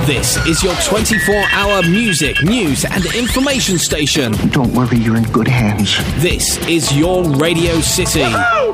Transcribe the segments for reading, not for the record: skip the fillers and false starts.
This is your 24-hour music, news and information station. Don't worry, you're in good hands. This is your Radio City.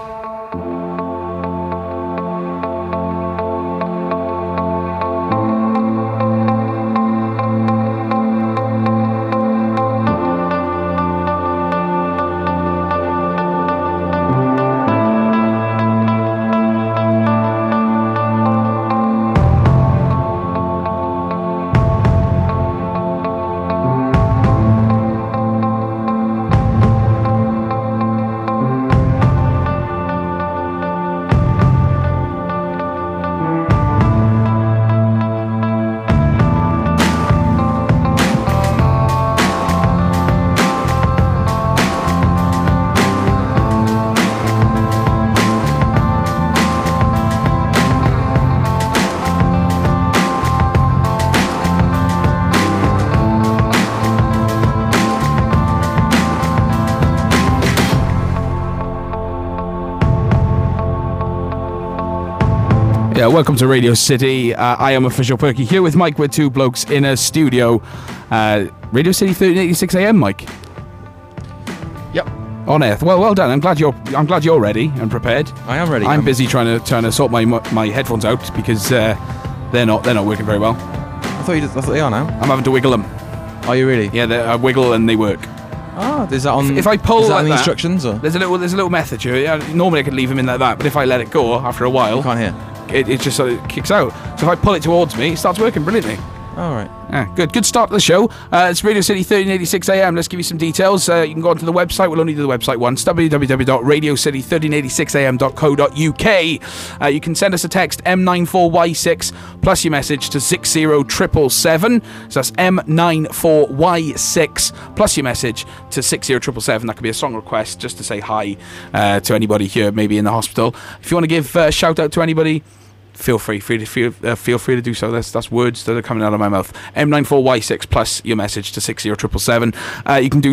Yeah, welcome to Radio City. I am Official Perky here with Mike. We're two blokes in a studio. Radio City 1386 AM, Mike. Yep. On earth. Well done. I'm glad you're ready and prepared. I am ready. I'm busy trying to sort my headphones out because they're not working very well. I thought they are now. I'm having to wiggle them. Are you really? Yeah, I wiggle and they work. Ah, is that on? If I pull is that like on the that, instructions or? There's a little method to it. Normally I could leave them in like that, but if I let it go after a while, You can't hear. it just sort of kicks out. So if I pull it towards me, it starts working brilliantly. All right. Yeah, good start to the show. It's Radio City 1386 AM. Let's give you some details. You can go onto the website. We'll only do the website once. www.radiocity1386am.co.uk. You can send us a text M94Y6 plus your message to 60777. So that's M94Y6 plus your message to 60777. That could be a song request just to say hi to anybody here, maybe in the hospital. If you want to give a shout out to anybody, feel free to do so. That's words that are coming out of my mouth. M94Y6 plus your message to 60777. You can do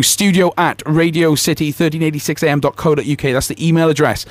studio@radiocity1386am.co.uk. That's the email address.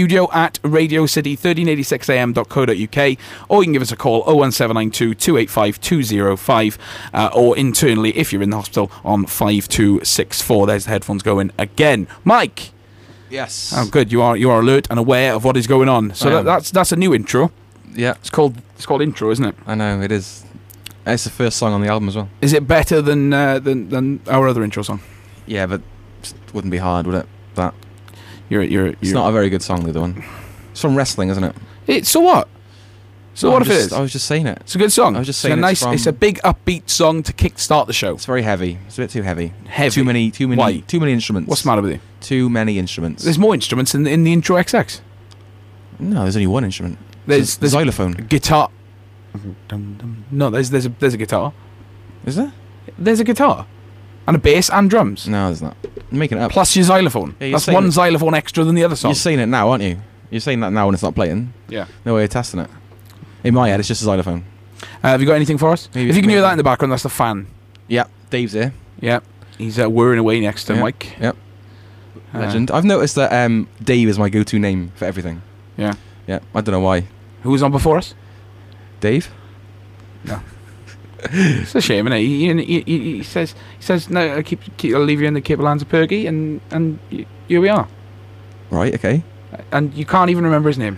studio@radiocity1386am.co.uk. Or you can give us a call 01792 285 205 or internally if you're in the hospital on 5264. There's the headphones going again. Mike. Yes. Oh, good. You are alert and aware of what is going on. So that's a new intro. Yeah. It's called intro, isn't it? I know it is. It's the first song on the album as well. Is it better than our other intro song? Yeah, but it wouldn't be hard, would it? That. It's not a very good song, the other one. It's from wrestling, isn't it? So what? So No, what if it is? I was just saying it. It's a good song. I was just saying it's a big upbeat song to kick-start the show. It's very heavy. It's a bit too heavy. Heavy? Too many. Why? Too many instruments. What's the matter with you? Too many instruments. There's more instruments in the intro XX. No, there's only one instrument. There's xylophone. Guitar. No, there's a guitar. Is there? There's a guitar. And a bass and drums. No, there's not. I'm making it up. Plus your xylophone. Yeah, That's one xylophone extra than the other song. You're saying it now, aren't you? You're saying that now when it's not playing. Yeah. No way of testing it. In my head, it's just a xylophone. Have you got anything for us? Maybe if you can hear maybe. that in the background, that's the fan. Yeah, Dave's here. Yeah. He's whirring away next to Mike. Yep. Legend. I've noticed that Dave is my go-to name for everything. Yeah. Yeah. I don't know why. Who was on before us? Dave? No. It's a shame, isn't it? He says no. I'll leave you in the capable hands of Perky, and here we are. Right. Okay. And you can't even remember his name.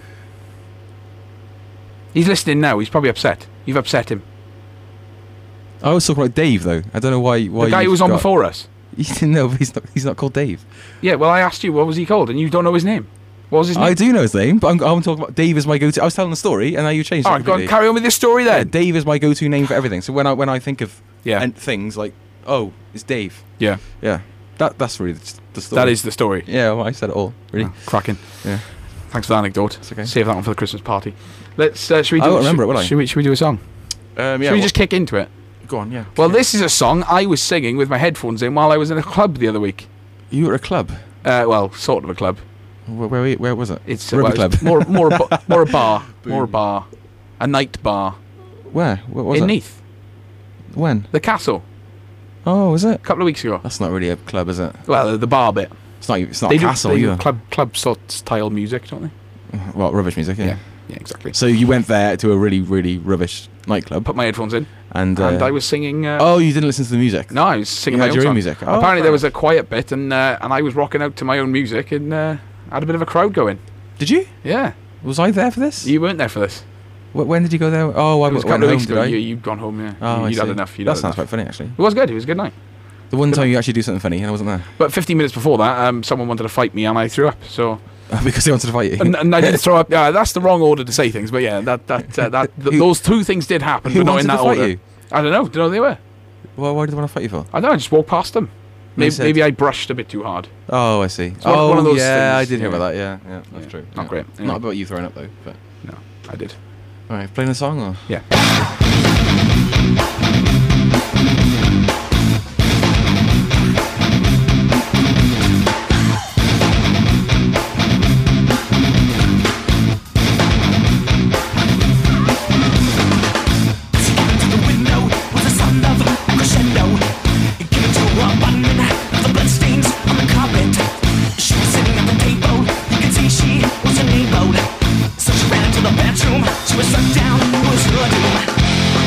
He's listening now. He's probably upset. You've upset him. I was talking about Dave though. I don't know why. The guy who was on before us. No, he's not called Dave. Yeah. Well, I asked you what was he called, and you don't know his name. What was his name? I do know his name, but I'm talking about Dave is my go-to. I was telling the story, and now you changed it. All right, go on, carry on with this story then. Yeah, Dave is my go-to name for everything. So when I think of Yeah. things like, oh, it's Dave. Yeah. Yeah. That's really the story. That is the story. Yeah, well, I said it all. Really. Oh, cracking. Yeah. Thanks for the anecdote. It's okay. Save that one for the Christmas party. Let's. Should we do? I won't remember it, will I? Should we do a song? Yeah. Should we just kick into it? Go on, yeah. Well, this is a song I was singing with my headphones in while I was in a club the other week. You were at a club? Well, sort of a club. Where was it? It's Rugby club. more a bar. More a bar. A night bar. Where? What was in it? Neath. When? The Castle. Oh, is it? A couple of weeks ago. That's not really a club, is it? Well, the bar bit. It's not They a castle do either. club sort of style music, don't they? Well, rubbish music, yeah. Yeah, exactly. So you went there to a really, really rubbish nightclub. Put my headphones in, And I was singing. oh, you didn't listen to the music? No, I was singing You my had own your own song. music. Oh, Apparently, fair there was a quiet bit, and I was rocking out to my own music, and had a bit of a crowd going. Did you? Yeah, Was I there for this? you weren't there for this. When did you go there? Oh, I It was a went couple of home, weeks did ago. I? You'd gone home. Yeah, Oh, you'd I had see. enough. That sounds quite funny, actually. It was good. It was a good night. The one time you actually do something funny and I wasn't there. But 15 minutes before that, someone wanted to fight me, and I threw up. So. Because they wanted to fight you. And I didn't throw up. Yeah, that's the wrong order to say things, but yeah, those two things did happen, Who but not wanted in that to fight order. you? I don't know. Do you know who they were? Well, why did they want to fight you for? I don't know. I just walked past them. They said- Maybe I brushed a bit too hard. Oh, I see. one of those yeah, things, I did hear yeah. about that. Yeah, that's Yeah, true. not Yeah. great, yeah. Not about you throwing up though. But No, I did. all right, playing the song or? Yeah. She was struck down, it was her doom.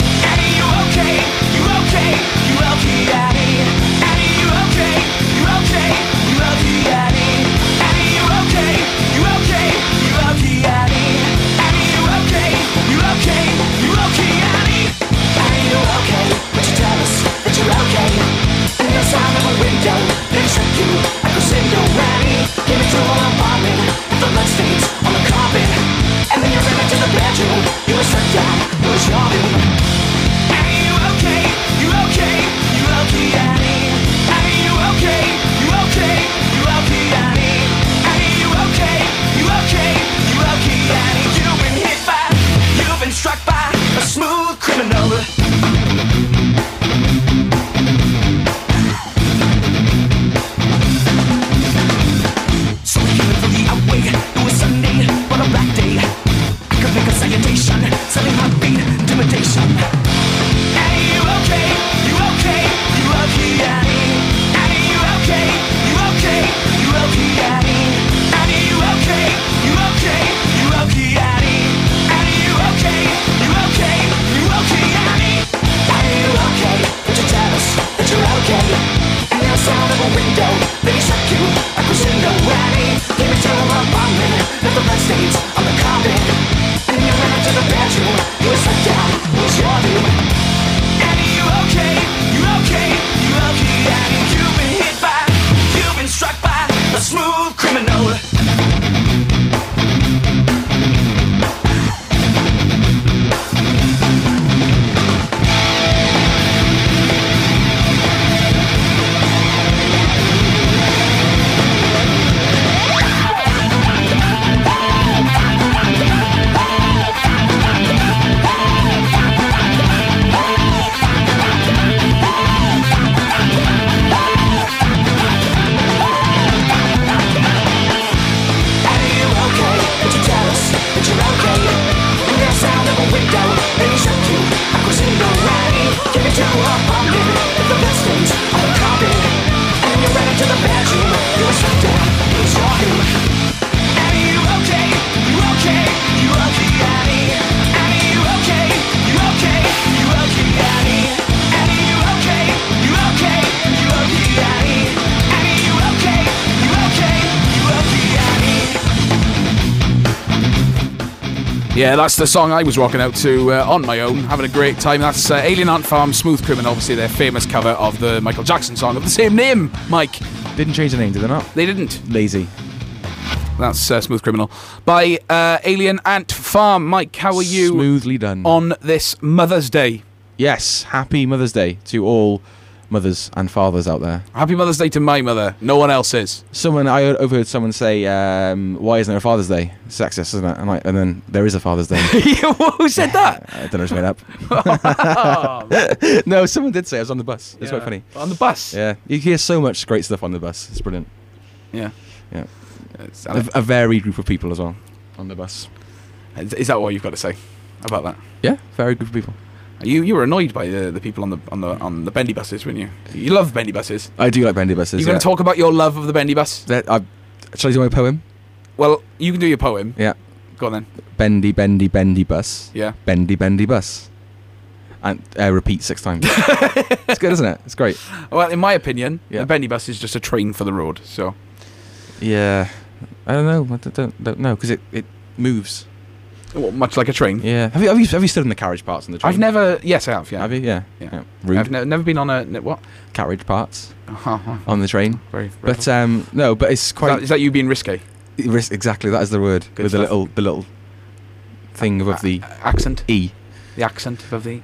Yeah, that's the song I was rocking out to on my own, having a great time. That's Alien Ant Farm, Smooth Criminal, obviously their famous cover of the Michael Jackson song of the same name, Mike. Didn't change the name, did they not? They didn't. Lazy. That's Smooth Criminal by Alien Ant Farm. Mike, how are you Smoothly done. on this Mother's Day? Yes, happy Mother's Day to all mothers and fathers out there. Happy Mother's Day to my mother. No one else is. I overheard someone say, "Why isn't there a Father's Day?" Sexist, isn't it? And then there is a Father's Day. Who said that? I don't know, it's made up. No, someone did say it. I was on the bus. It's quite funny. On the bus? Yeah, you hear so much great stuff on the bus. It's brilliant. Yeah. Yeah, It's- a varied group of people as well on the bus. Is that what you've got to say about that? Yeah, varied group of people. You were annoyed by the people on the bendy buses, weren't you? You love bendy buses. I do like bendy buses. You going to talk about your love of the bendy bus? Shall I do my poem? Well, you can do your poem. Yeah. Go on then. Bendy, bendy, bendy bus. Yeah. Bendy, bendy bus. and repeat 6 times. It's good, isn't it? It's great. Well, in my opinion, Yeah. the bendy bus is just a train for the road. So Yeah, I don't know. I don't know because it moves. well, much like a train. Yeah. Have you stood in the carriage parts in the train? I've never. Yes, I have. Yeah. Have you? Yeah. Yeah. Rude. I've never been on a what? Carriage parts Uh-huh. on the train. Very. But no, but it's quite is that you being risque? exactly that is the word Good with stuff. the little thing above the Accent. e. The accent of the.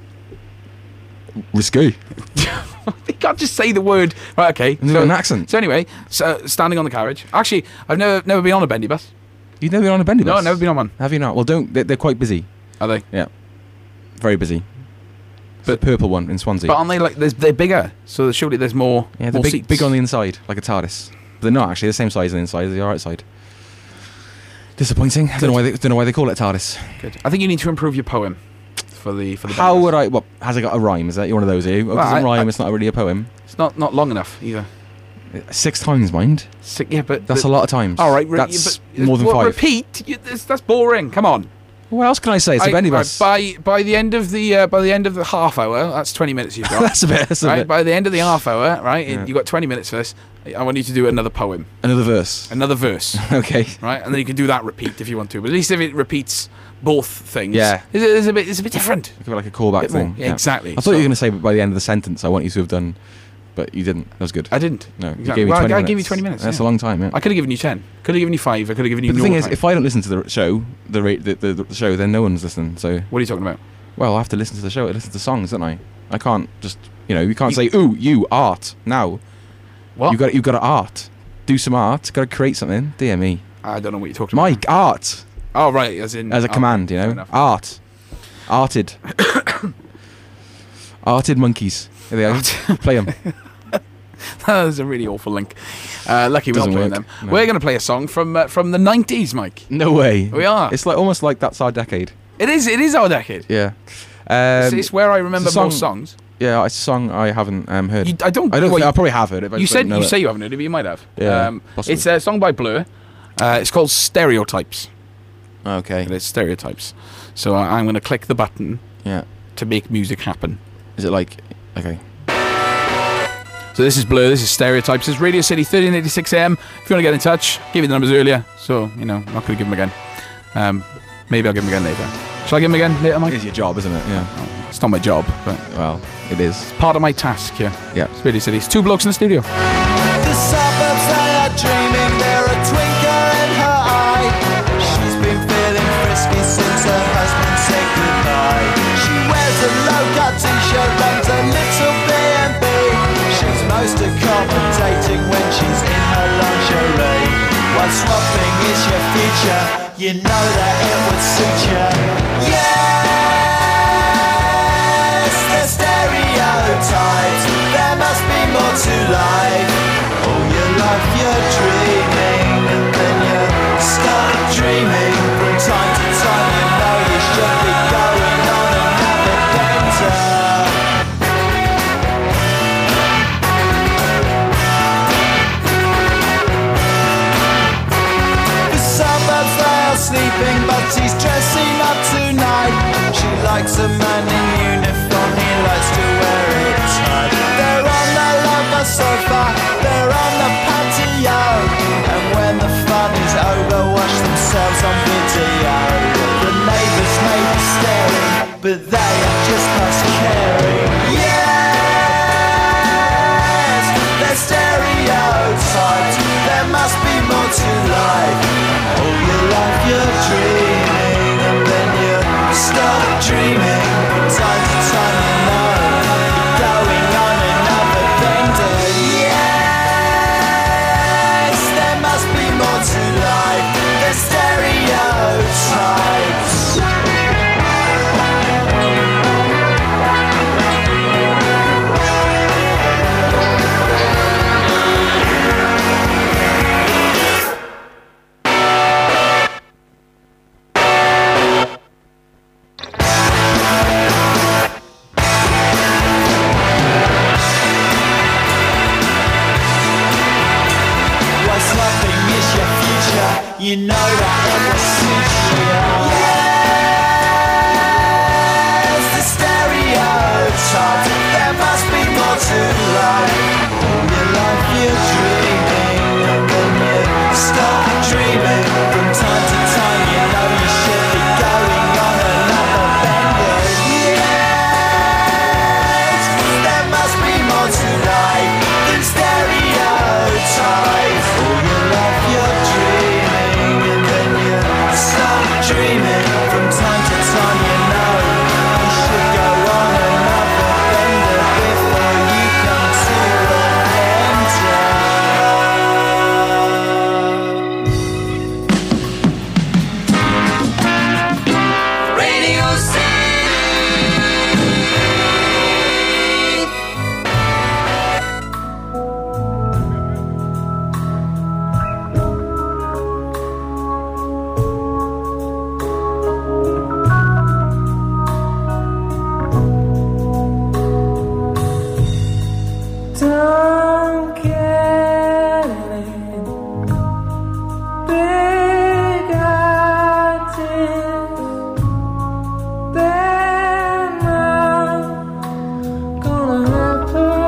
Risky. You can't just say the word. Right. Okay. So, an accent. So anyway, standing on the carriage. Actually, I've never been on a bendy bus. You've never been on a bendy bus? No, I've never been on one. Have you not? Well, don't. They're quite busy. Are they? Yeah. Very busy. But- But the purple one in Swansea. But aren't they like they're bigger? So surely there's more. Yeah, they're more seats. big on the inside, like a TARDIS. But they're not actually the same size on the inside as the outside. Disappointing. I don't know why they call it TARDIS. Good. I think you need to improve your poem for the. How bendy would bus. I? What has it got a rhyme? Is that one of those? Are you? Well, Well, doesn't I- rhyme. It's not really a poem. It's not long enough either. 6 times, mind. Yeah, but That's a lot of times. All right, That's but, more than well, 5. Repeat. That's boring. Come on. What else can I say? It's a bendy bus. By the end of the half hour, that's 20 minutes you've got. That's a bit. That's a Right, bit. by the end of the half hour, right, Yeah. you've got 20 minutes for this. I want you to do another poem, Another verse. another verse, Okay. right, and then you can do that repeat if you want to. But at least if it repeats both things, Yeah. it's a bit different. It could be like a callback Bit more. thing. Yeah, exactly. I thought you were going to say by the end of the sentence, I want you to have done, but you didn't. That was good. I didn't. No, you Exactly. gave me Well, 20 I minutes. gave you 20 minutes. That's yeah. a long time, yeah. I could have given you 10. Could have given you 5. I could have given you. But the thing no is, time. if I don't listen to the show, the show, then no one's listening. So, What are you talking about? well, I have to listen to the show. I listen to songs, don't I? I can't just, you can't say, "Ooh, you art now." What? You got to art. Do some art. Got to create something. Dear me, I don't know what you're talking about. Mike, art Oh, right, as in as a command. fair enough. Art, arted, arted monkeys. There they are. Play them. That was a really awful link. Lucky we're not Doesn't playing work. them. No. We're going to play a song from the 90s, Mike. No way. We are. It's like almost like that's our decade. It is our decade. Yeah. It's where I remember it's a most song- songs. Yeah, it's a song I haven't heard. I don't. I don't. well, Think, I probably have heard it. But I you just don't said know you it. say you haven't heard it, but you might have. Yeah, possibly. It's a song by Blur. It's called Stereotypes. Okay. And it's Stereotypes. So I'm going to click the button Yeah. to make music happen. Is it like? Okay. So this is Blur. This is Stereotypes. It's Radio City 1386 AM. If you want to get in touch, give you the numbers earlier. So I'm not going to give them again. Maybe I'll give them again later. Shall I give them again later, Mike? It is your job, isn't it? Yeah. It's not my job, but Well, it is. part of my task here. Yeah. It's Radio City. It's 2 blokes in the studio. The suburbs, they are dreaming, they're a twinkle in her eye. She's been feeling frisky since her husband said goodbye. She wears a low-cut t-shirt, runs a little B&B. She's most accommodating when she's in her lingerie. While swapping is your future, you know that it would suit you. Yes, they're stereotypes. There must be more to life. All your life you're dreaming, and then you start dreaming. From time to time you know you should be going on another bender. The suburbs, they are sleeping, but she's dressing up tonight. top. There must be more to life. All your life you're dreaming, and then you stop dreaming. From time to time you know you should be going on another bender. Yes, there must be more to life than stereotypes. All your life you're dreaming, and then you stop dreaming. From time to time you know you should go on another bender before you come to the center. Radio City. Don't get it. Big ideas, they're not gonna happen.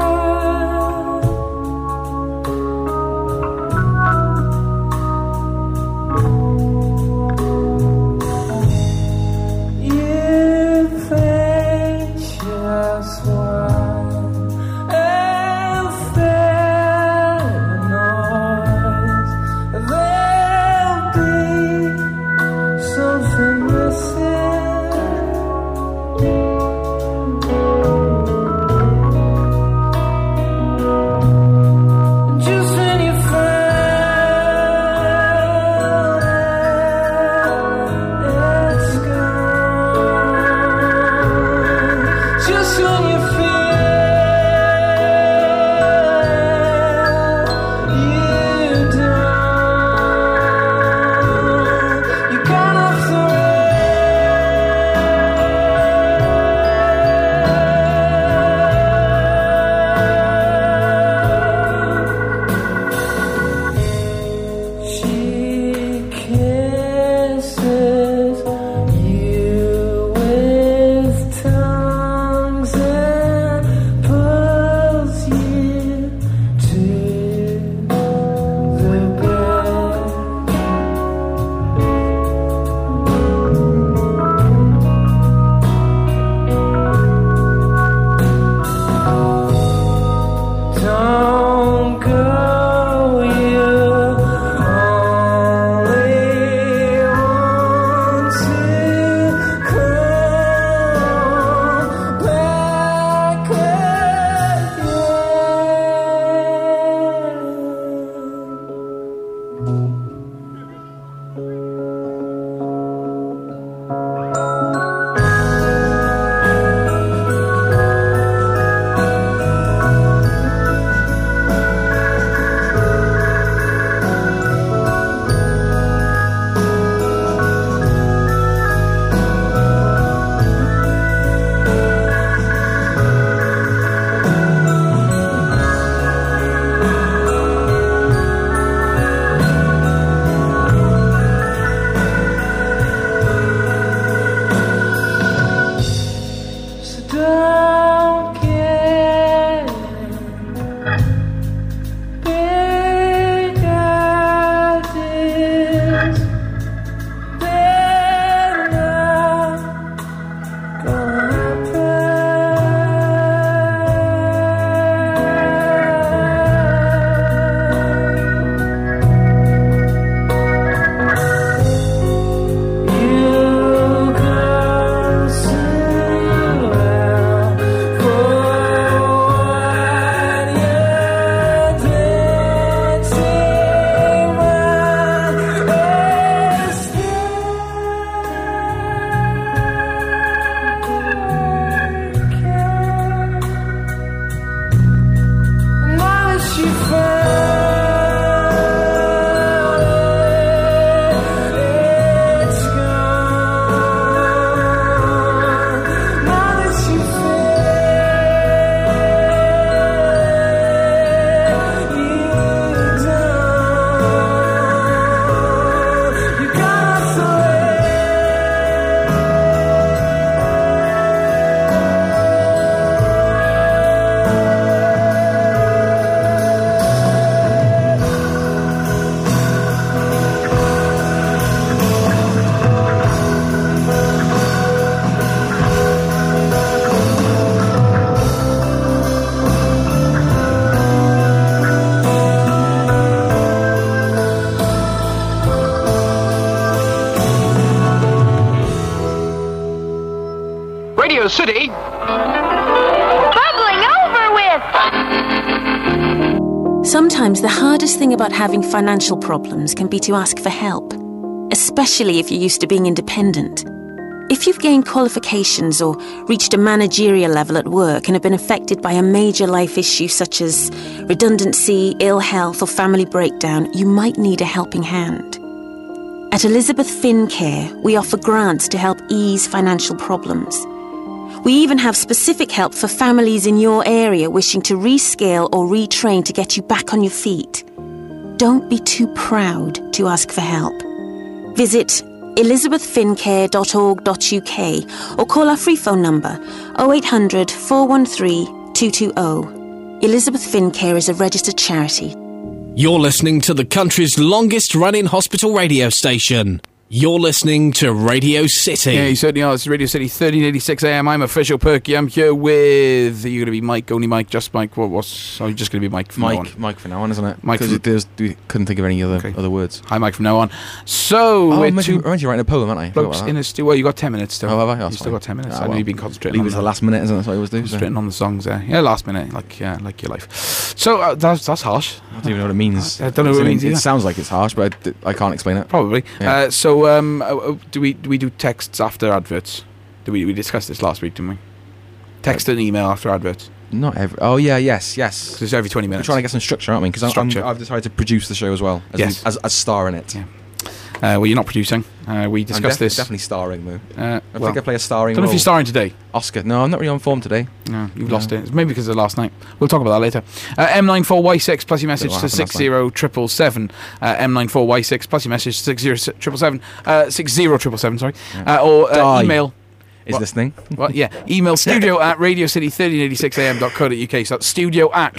You think just one and fair noise. There'll be something missing. Just when you found it's gone. Just when you feel you don't, you gotta She kisses you with tongues and pulls you to the bed. Don't go, you only want to come back again. So don't get big ideas. They're not gonna happen. You come too well. Bubbling over with! Sometimes the hardest thing about having financial problems can be to ask for help, especially if you're used to being independent. If you've gained qualifications or reached a managerial level at work and have been affected by a major life issue such as redundancy, ill health or family breakdown, you might need a helping hand. At Elizabeth Finn Care, we offer grants to help ease financial problems. We even have specific help for families in your area wishing to rescale or retrain to get you back on your feet. Don't be too proud to ask for help. Visit elizabethfincare.org.uk or call our free phone number 0800 413 220. Elizabeth Finn Care is a registered charity. You're listening to the country's longest running hospital radio station. You're listening to Radio City. Yeah, you certainly are. It's Radio City, 1386 AM. I'm Official Perky. I'm here with... Are you going to be Mike, only Mike, just Mike? Are you just going to be Mike from now on? Mike from now on, isn't it? Mike Because we couldn't think of any other words. Hi, Mike from now on. So, I'm meant to be writing a poem, aren't I? blokes in a studio. Well, you got 10 minutes still. Oh, have I? Oh, You've still got 10 minutes. Oh, I know well. you've been concentrating Leave it to the last minute, isn't it? That's what I always do. So. Concentrating on the songs there. Yeah, last minute, like your life. So, that's harsh. I don't even know what it means. I don't know what it means It either. sounds like it's harsh, but I can't explain it. Probably. Yeah. Do we do texts after adverts? We discussed this last week, didn't we? Text and email after adverts. Not every. Oh yeah, yes. Because it's every 20 We're minutes. trying to get some structure, aren't we? Because Structure. I've decided to produce the show as well. Yes. As star in it. Yeah. Well, you're not producing. We discussed this. Definitely starring, though. I I think I play a starring don't know role. if you're starring today. Oscar. No, I'm not really on form today. No, you've lost it. It's maybe because of last night. We'll talk about that later. M94Y6 plus your message Don't to know what happened 60777. M94Y6 plus your message to 60777. Sorry. Or Die. email. Is What? listening. Well, yeah. Email studio at radiocity1386am.co.uk. So that's studio at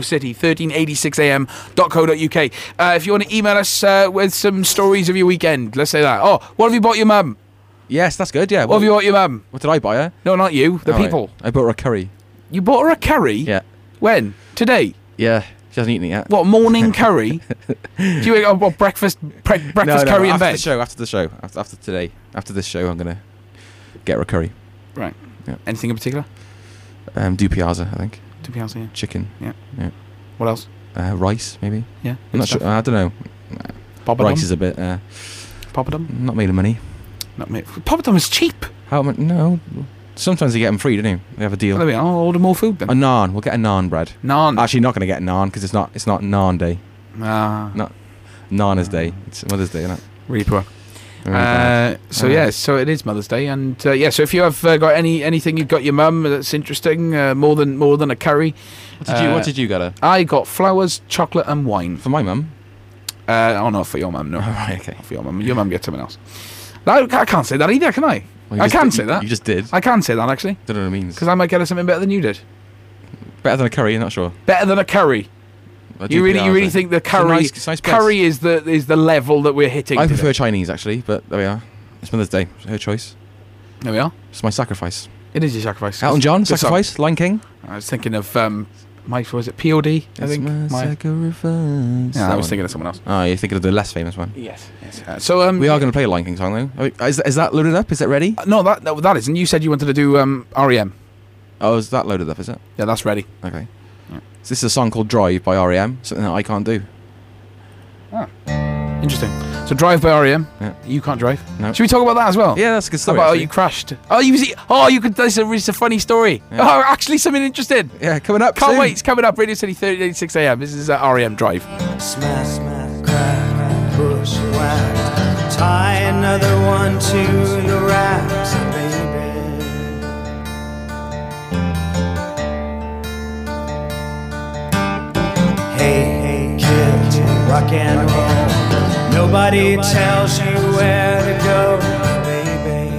radiocity1386am.co.uk. If you want to email us with some stories of your weekend, let's say that. Oh, what have you bought your mum? Yes, that's good. Yeah. What have you bought your mum? What did I buy her? No, not you. The Oh, right. people. I bought her a curry. You bought her a curry? Yeah. When? Today? Yeah. She hasn't eaten it yet. What, morning curry? Do you eat breakfast curry in after bed? The show, after the show. After today. After this show, I'm going to get her a curry. Right. Yeah. Anything in particular? Do piazza, I think. To be honest, yeah. Chicken. What else? Rice, maybe. Yeah. I'm not sure. I don't know. Poppadom? Rice is a bit... Poppadom? not made of money. Not me. Poppadom is cheap. How much? No. Sometimes you get them free, don't you? They have a deal. Well, there we are. I'll order more food then. A naan. We'll get a naan bread. Naan. Actually, not going to get naan because it's not naan day. Ah, Not Nana's day. It's Mother's Day, isn't it? really poor. Really bad. So it is Mother's Day, and so if you have got anything you've got your mum that's interesting, more than a curry. What did you get her? I got flowers, chocolate, and wine. For my mum? Oh no, for your mum, no. Oh, right, okay. Not for your mum. Your mum gets something else. No, I can't say that either, can I? Well, I can say that. You just did. I can say that actually, Don't know what it means. because I might get her something better than you did. Better than a curry, I'm not sure. Better than a curry. You really think the curry It's a nice place. curry is the level that we're hitting? I today? prefer Chinese, actually, but there we are. It's Mother's Day. Her choice. There we are. It's my sacrifice. It is your sacrifice. Elton John, Good song. Sacrifice, Lion King. I was thinking of Mike. Was it POD? I think. Sacrifice. Yeah, I was thinking of someone else. Oh, you're thinking of the less famous one. Yes. So We are going to play a Lion King song, though. Is that loaded up? Is it ready? No, that isn't. You said you wanted to do REM. Oh, is that loaded up, is it? Yeah, that's ready. Okay. So this is a song called Drive by R.E.M., something that I can't do. Interesting. So Drive by REM. Yeah. You can't drive. No. Should we talk about that as well? Yeah, that's a good How story. about actually. you crashed? You could. It's a funny story. Yeah. Oh, actually, something interesting. Yeah, coming up Can't soon. wait. It's coming up. Radio City 1386 AM. This is REM Drive. Smash, smash, crack, push, whack. Tie another one to the racks, baby. Hey, kid, rock and roll. Nobody tells you where to go, baby.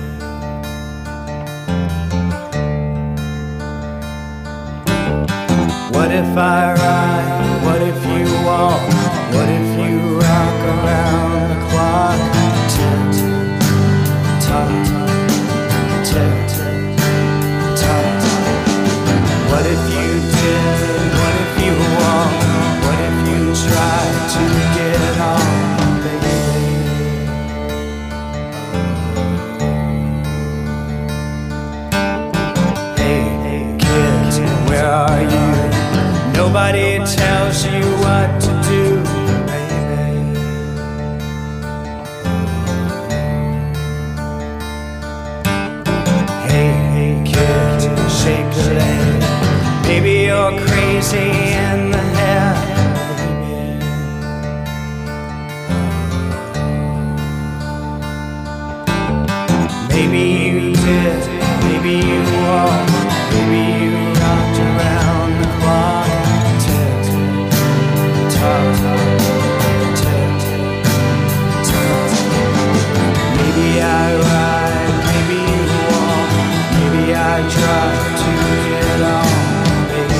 What if I ride? What if you walk? What if you rock around the clock? Tick, tock, tick, tock. What if you did? What if you walk? What if you try to get on, baby? Nobody tells you what to do, baby. Hey, kid, shake a leg. Maybe you're crazy in the head. Maybe you did, maybe you walked, maybe you rocked around the clock. Tick, tock, tick, tock. Maybe I ride, maybe you walk, maybe I drive to get on, baby.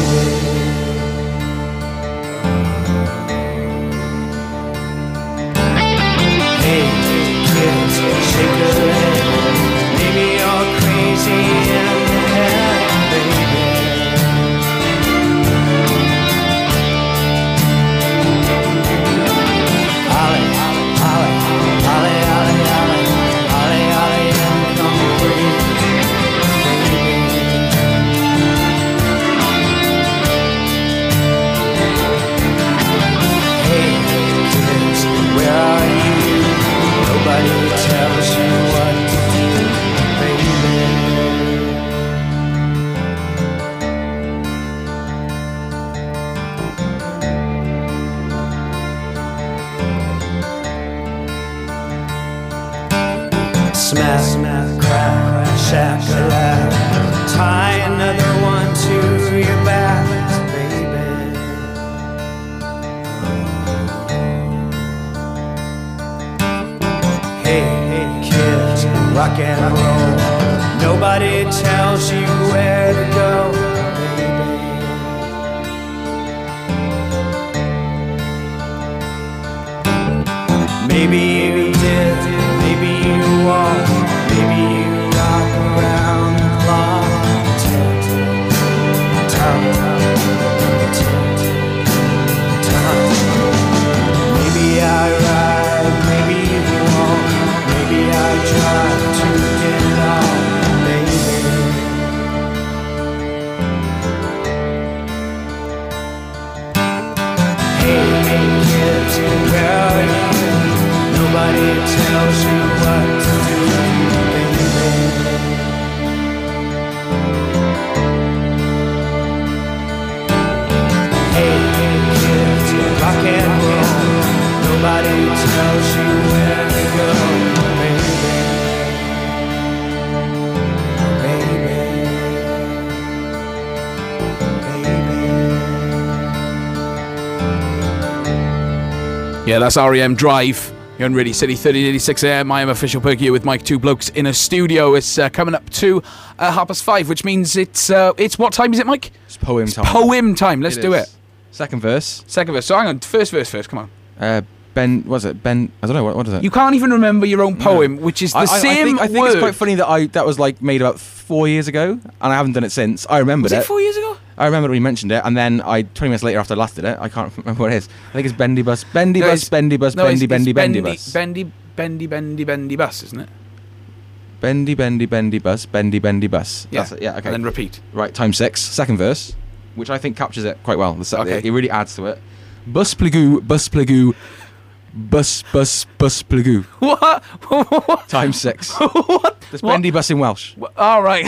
Hey, kids, shake a leg. Maybe you're crazy in the head, baby. Ollie, Ollie, Ollie, Ollie, Ollie, Ollie, Ollie, and come free, baby. Hey, kids, where are you? Nobody tells you what to do, baby. Smack, crack, shack-a-lack. Tie another one to your back, baby. Hey, kids, rock and roll. Nobody tells you where to go, baby. Maybe you did, maybe you walked, maybe you rock around the clock. Tick, tock, tick, tock. Maybe I ride, maybe you walk, maybe I drive to get on, baby. Hey, kids, where are you? Nobody tells you what to do, baby. Hey, kids, rock and roll. Nobody tells you where to go, baby. Baby. Baby. Yeah, that's REM Drive. You're on Radio City, 1386 AM. I am Official Perk here with Mike, two blokes in a studio. It's coming up to 5:30, which means it's what time is it, Mike? It's poem time. Poem time. Let's do it. Second verse. Second verse. So hang on. First verse first. Come on. Ben, was it Ben? I don't know what is it. You can't even remember your own poem, which is the same I think word. it's quite funny that was like made about 4 years ago, and I haven't done it since. I remembered Was it 4 years ago? I remember when you mentioned it, and then 20 minutes later after I last did it, I can't remember what it is. I think it's Bendy Bus, Bendy No, Bus, it's- Bendy Bus, No, Bendy, it's Bendy, Bendy Bus. Bendy bus, isn't it? Bendy, Bendy, Bendy Bus, Bendy, Bendy Bus. Yeah. That's it, yeah, okay. And then repeat. Right, times 6. Second verse, which I think captures it quite well. Okay. It really adds to it. Bus plagoo, bus plagoo, bus plagoo. What? Times 6. What? There's Bendy Bus in Welsh. All right.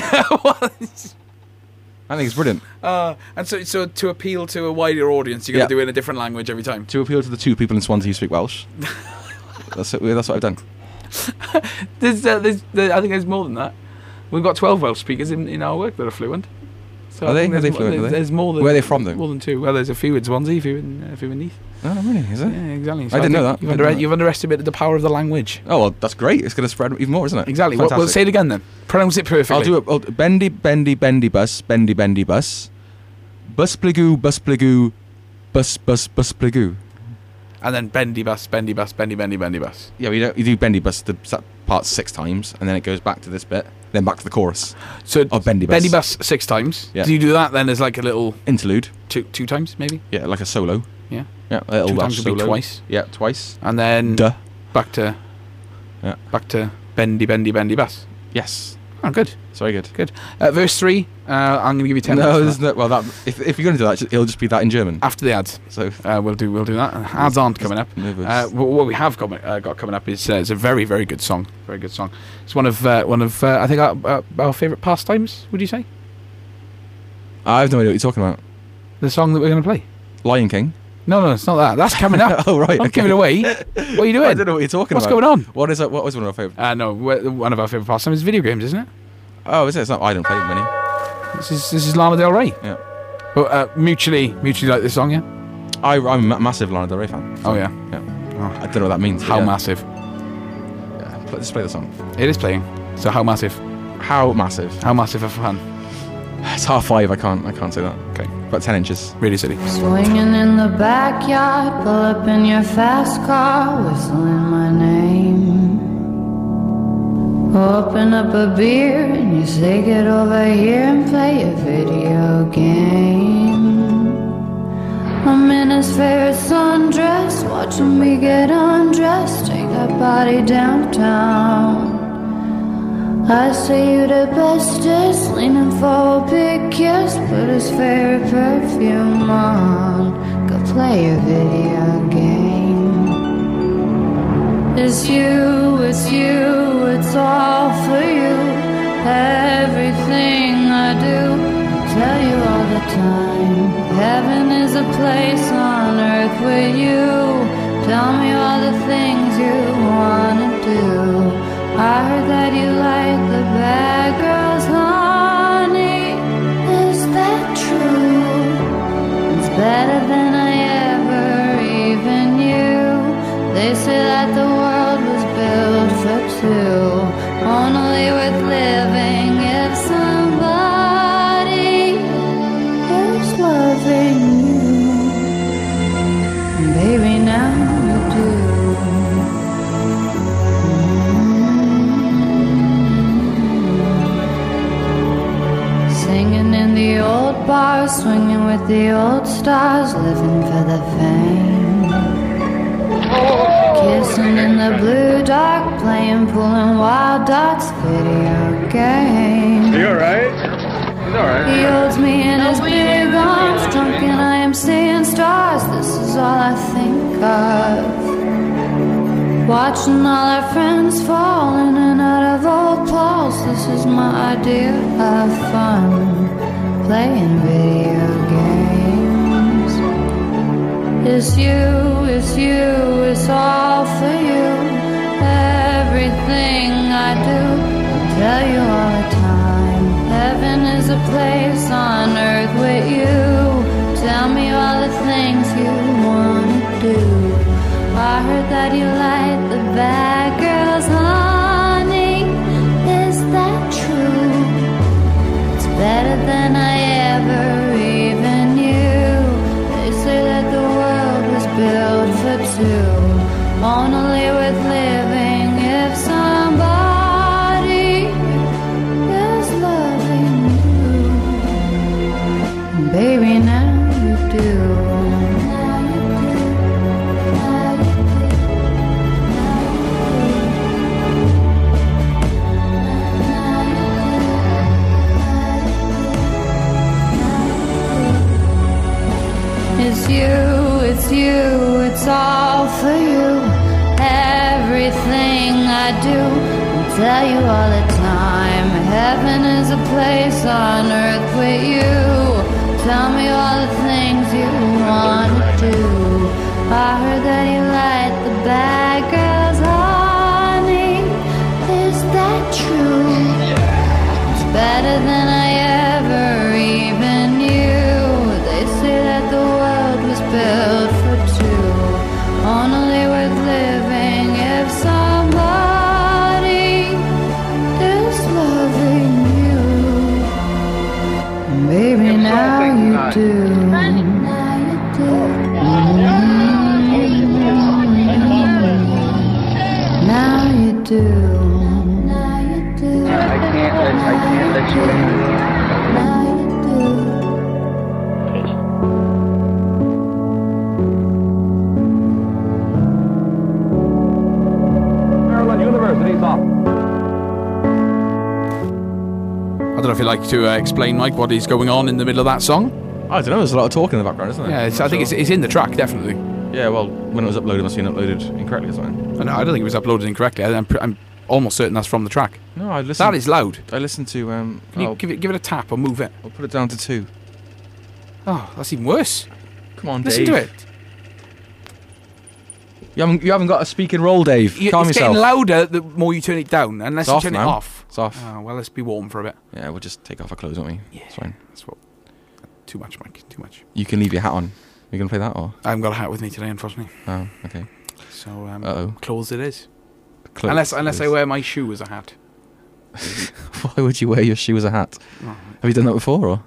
I think it's brilliant. And so to appeal to a wider audience, you're going to do it in a different language every time. To appeal to the 2 people in Swansea who speak Welsh. That's what I've done. I think there's more than that. We've got 12 Welsh speakers in our work that are fluent. So Are I they? think Are they there's fluent? more- Are they? There's more than. Where are they from, though? More than 2. Well, there's a few in Swansea, a few in Neath. Oh, really? Is it? Yeah, exactly. I didn't know that. You've underestimated the power of the language. Oh, well, that's great. It's going to spread even more, isn't it? Exactly. Well, Fantastic. say it again then. Pronounce it perfectly. I'll do it. Bendy, bendy, bendy bus, bendy, bendy bus. Bus plagoo, bus plagoo, bus plagoo. And then bendy bus, bendy bus, bendy bus. Yeah, you do bendy bus, the part 6 times, and then it goes back to this bit, then back to the chorus. So Of bendy bus. Bendy bus 6 times. Yeah. Do you do that then as like a little Interlude. two times maybe? Yeah, like a solo. Yeah. Yeah, a little 2 Welsh times would be solo. twice. Yeah, twice. And then Duh. back to Yeah. bendy bus. Yes. Oh, good. It's very good. Good. Verse 3, I'm going to give you 10 No, minutes. there's no. Well, that if you're going to do that, it'll just be that in German. After the ads. So We'll do that. Ads aren't coming up. nervous. What we have got coming up is it's a very, very good song. Very good song. It's one of I think our favourite pastimes. Would you say I have no idea what you're talking about. the song that we're going to play? Lion King. No, it's not that. That's coming up. Oh right. Don't give it away. What are you doing? I don't know what you're talking What's about. going on? What is that? What was one of our favourite? No, one of our favourite pastimes is video games, isn't it? Oh, is it? It's not. I don't play many. This is Lana Del Rey. Yeah. But mutually like this song, yeah. I'm a massive Lana Del Rey fan. Oh yeah. Yeah. I don't know what that means. How yeah. massive? Yeah. Let's play the song. It is playing. So how massive? How massive? How massive a fan? It's 5:30. I can't say that. Okay. About 10 inches. Really silly. Swinging in the backyard, pull up in your fast car, whistling my name. Open up a beer and you say get over here and play a video game. I'm in his favorite sundress, watching me get undressed, take that body downtown. I say you the bestest, leaning for a big kiss, put his favorite perfume on, go play a video game. It's you, it's all for you. Everything I do, tell you all the time. Heaven is a place on earth with you. Tell me all the things you wanna do. I heard that you like the bad girls, honey. Is that true? It's better than I ever even knew. They say that the world was built for two, only worth living if somebody is loving you. Baby, now you do. Singing in the old bars, swinging with the old stars, living for the fame. Kissing in the blue dark, playing, pulling wild dots, video game. Are you alright? He's alright. He holds me in his big arms, drunk and I am seeing stars. This is all I think of. Watching all our friends fall in and out of old clothes. This is my idea of fun, playing video games. It's you, it's all for you. Everything I do, I tell you all the time. Heaven is a place on earth with you. Tell me all the things you wanna do. I heard that you like the bad girls, honey. Is that true? It's better than I ever even knew. They say that the world was built for two, only worth living if somebody is loving you. And baby, now you do. It's you, it's all for you. Everything I do, I tell you all the time. Heaven is a place on earth with you. Tell me all the things you wanna do. I heard that you like the bad girls, honey. Is that true? It's better than I ever even knew. They say that the world was built for two, only worth living if somebody is loving you. Baby, now you do. Now you do. Now you do. Now you do. I can't let you in. Now you do. Maryland University's off. like to explain, Mike, what is going on in the middle of that song? I don't know. There's a lot of talking in the background, isn't there? Yeah, I think it's in the track, definitely. Yeah, well, when it was uploaded, it must have been uploaded incorrectly or something. No, I don't think it was uploaded incorrectly. I'm almost certain that's from the track. No, I listened. That is loud. I listened to. Can you give it a tap or move it? I'll put it down to 2. Oh, that's even worse. Come on, Listen Dave. to it. You haven't got a speaking role, Dave. Calm it's yourself. getting louder the more you turn it down, unless It's you off turn it now. off. It's off. Oh, well, let's be warm for a bit. Yeah, we'll just take off our clothes, won't we? Yeah. It's fine. That's what. Too much, Mike. Too much. You can leave your hat on. Are you going to play that, or? I haven't got a hat with me today, unfortunately. Oh, okay. So, Uh-oh. clothes it is. Clothes, Unless I wear my shoe as a hat. Why would you wear your shoe as a hat? Oh. Have you done that before, or?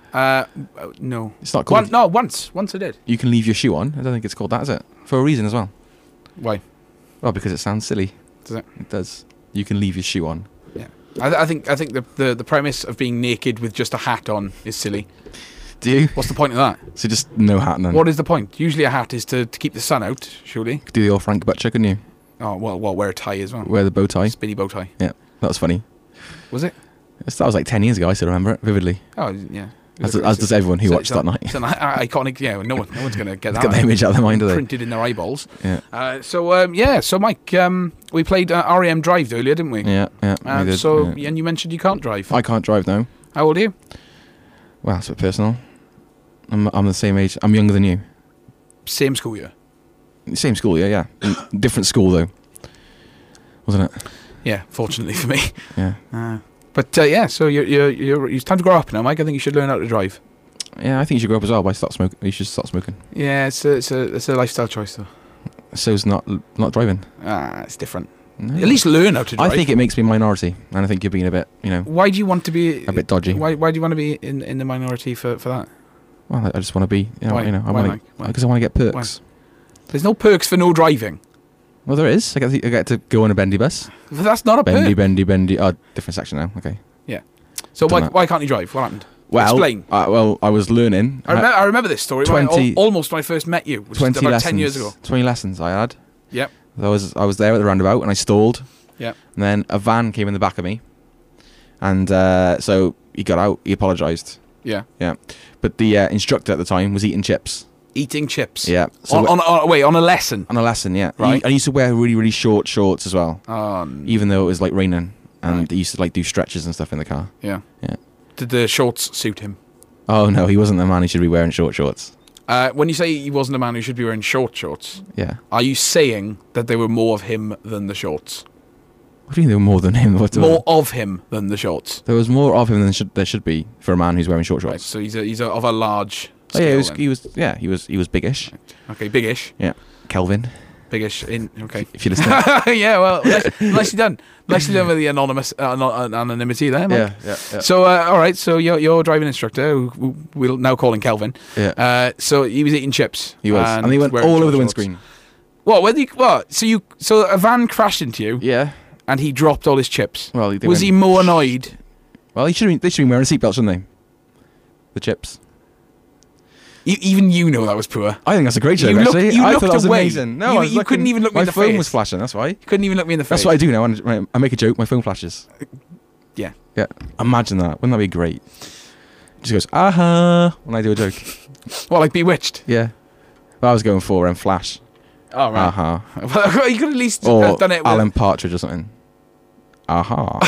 No. It's not called... Once I did. You can leave your shoe on. I don't think it's called that, is it? For a reason as well. Why? Well, because it sounds silly. Does it? It does. You can leave your shoe on. Yeah. I think the premise of being naked with just a hat on is silly. Do you? What's the point of that? So just no hat then? What is the point? Usually a hat is to keep the sun out, surely. Could do the old Frank Butcher, couldn't you? Oh, well, wear a tie as well. Wear the bow tie. Spinny bow tie. Yeah, that was funny. Was it? That was like 10 years ago. I still remember it vividly. Oh, yeah. As does everyone who watched that night. It's an iconic, yeah, no one's going to get that. Get the image out of their mind, do they? Printed in their eyeballs. Yeah. So Mike, we played REM Drive earlier, didn't we? Yeah. We did, yeah. And you mentioned you can't drive. I can't drive now. How old are you? Well, that's a bit personal. I'm the same age. I'm younger than you. Same school year. Same school, yeah. Different school though, wasn't it? Yeah, fortunately for me. Yeah. So it's time to grow up now, Mike. I think you should learn how to drive. Yeah, I think you should grow up as well by start smoking. You should start smoking. Yeah, it's a lifestyle choice though. So's not driving. It's different. No. At least learn how to drive. I think it makes me a minority, and I think you're being a bit, Why do you want to be a bit dodgy? Why do you want to be in the minority for that? Well, I just want to be, Why? Why? Because I want to get perks. There's no perks for no driving. Well, there is. I get to go on a bendy bus. But that's not a perk. Bendy. Oh, different section now. Okay. Yeah. So why can't you drive? What happened? Well, explain. I was learning. I remember this story. Almost when I first met you, which was about lessons, 10 years ago. 20 lessons I had. Yep. I was there at the roundabout and I stalled. Yeah. And then a van came in the back of me, and so he got out. He apologised. Yeah. Yeah. But the instructor at the time was eating chips. Eating chips. Yeah. So on a lesson. On a lesson, yeah. Right. I used to wear really, really short shorts as well. No. Even though it was like raining, and he used to do stretches and stuff in the car. Yeah. Yeah. Did the shorts suit him? Oh no, he wasn't the man who should be wearing short shorts. When you say he wasn't a man who should be wearing short shorts, yeah, are you saying that there were more of him than the shorts? What do you mean there were more than him? More of him than the shorts. There was more of him than there should be for a man who's wearing short shorts. Right, so he's of a large. Oh yeah, he was biggish. Right. Okay, biggish. Yeah, Kelvin. Biggish in okay. If you listen. Yeah, well, nicely done. Nicely done with the anonymity there, Mike. Yeah. So, all right. So your driving instructor, who we'll now call him Kelvin. Yeah. So he was eating chips. He was, and he went all over the windscreen. What? So a van crashed into you. Yeah. And he dropped all his chips. Well, was he more annoyed? Well, they should have been wearing seatbelts, shouldn't they? The chips. Even you know that was poor. I think that's a great joke, actually. I thought that was amazing. No, you couldn't even look me in the face. My phone was flashing, that's why. You couldn't even look me in the face. That's what I do now. When I make a joke, my phone flashes. Yeah. Yeah. Imagine that. Wouldn't that be great? It just goes, aha, when I do a joke. What, like Bewitched? Yeah. Well, I was going for Flash. Oh, right. Aha. Well, you could at least or have done it with Alan Partridge or something. Aha.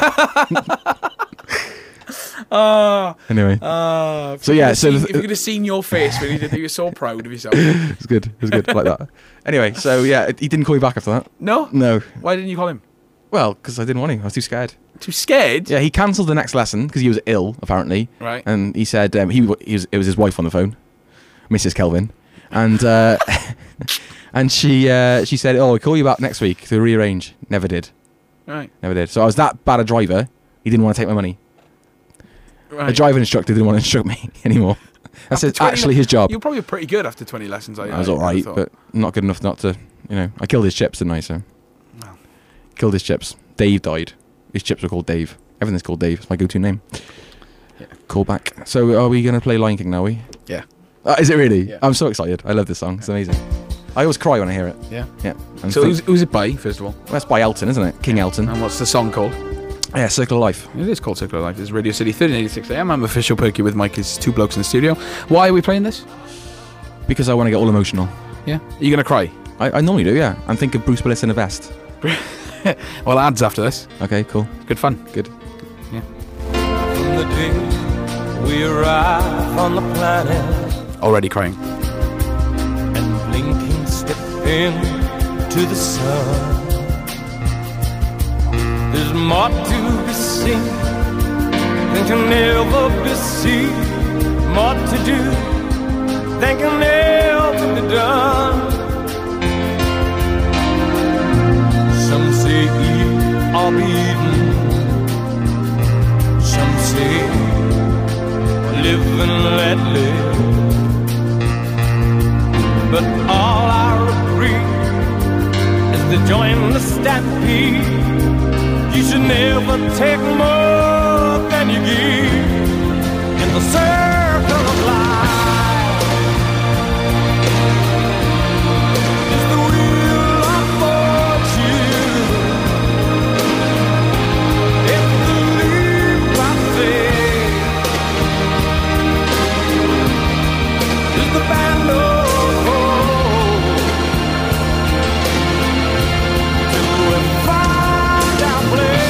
Anyway. So yeah, if you could have seen your face when you did that, you were so proud of yourself. It was good. Like that. Anyway, so yeah, he didn't call me back after that. No? No. Why didn't you call him? Well, because I didn't want him. I was too scared. Too scared? Yeah, he cancelled the next lesson because he was ill, apparently. Right. And he said it was his wife on the phone, Mrs. Kelvin, and and she said, "Oh, we'll call you back next week to rearrange." Never did. Right. Never did. So I was that bad a driver. He didn't want to take my money. Right. A driving instructor didn't want to instruct me anymore. That's actually his job. You're probably pretty good after 20 lessons. I was all right, but not good enough not to. I killed his chips, didn't I? So killed his chips. Dave died. His chips were called Dave. Everything's called Dave. It's my go-to name. Yeah. Call back. So are we going to play Lion King now? Are we? Yeah. Is it really? Yeah. I'm so excited. I love this song. It's amazing. I always cry when I hear it. Yeah. Yeah. So who's it by, first of all? That's by Elton, isn't it? King Elton. And what's the song called? Yeah, Circle of Life. It is called Circle of Life. This is Radio City 1386 AM. I'm official Perky with Mike. It's two blokes in the studio. Why are we playing this? Because I want to get all emotional. Yeah. Are you going to cry? I normally do, yeah. I'm thinking Bruce Willis in a vest. Well, ads after this. Okay, cool. Good fun. Good. Yeah. From the day we arrive on the planet Already crying. and blinking step into the sun, there's more to be seen than can ever be seen, more to do than can ever be done. Some say eat or be eaten, some say live and let live, but all I agree is to join the stampede. You should never take more than you give in the circle of life. It's the wheel of fortune. It's the leap of faith. It's the band of hope. To and find our place.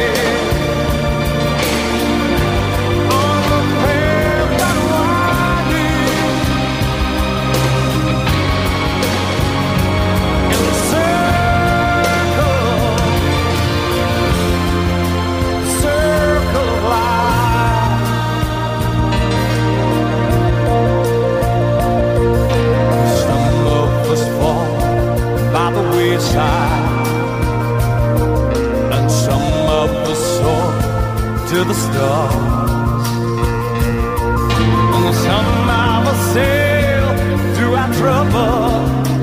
And some of us soar to the stars, and some of us sail through our trouble.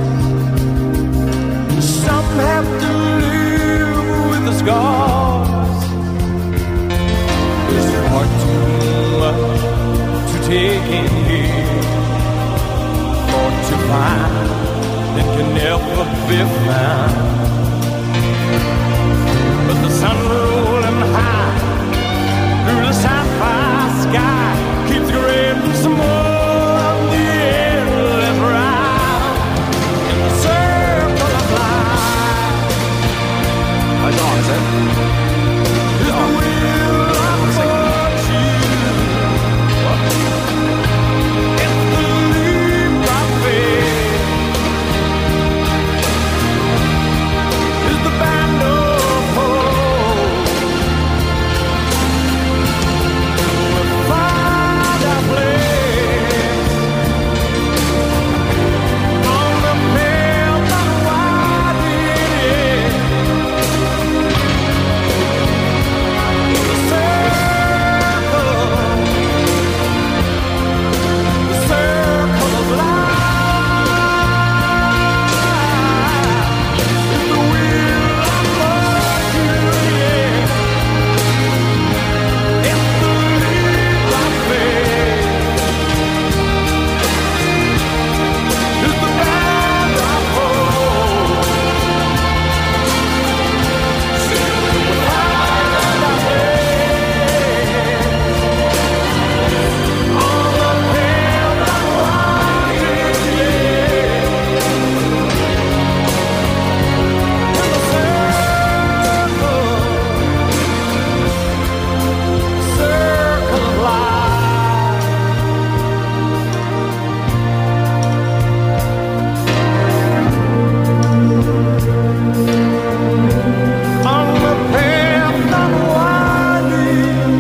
Some have to live with the scars. There's far too much to take in here, or to find that can never be found. But the sun rolling high through the sapphire sky keeps grading some more of the endless ride in the circle of life. That's on, is it? Is the wheel of fortune. It's the leap of faith. Is the band of hope. We'll find our place on the path of winding the circle of life. Is the wheel of fortune, yeah. It's the leap of faith. Is the band of hope. We'll find our place on the path of winding, yeah. In the circle of life. On the path of winding,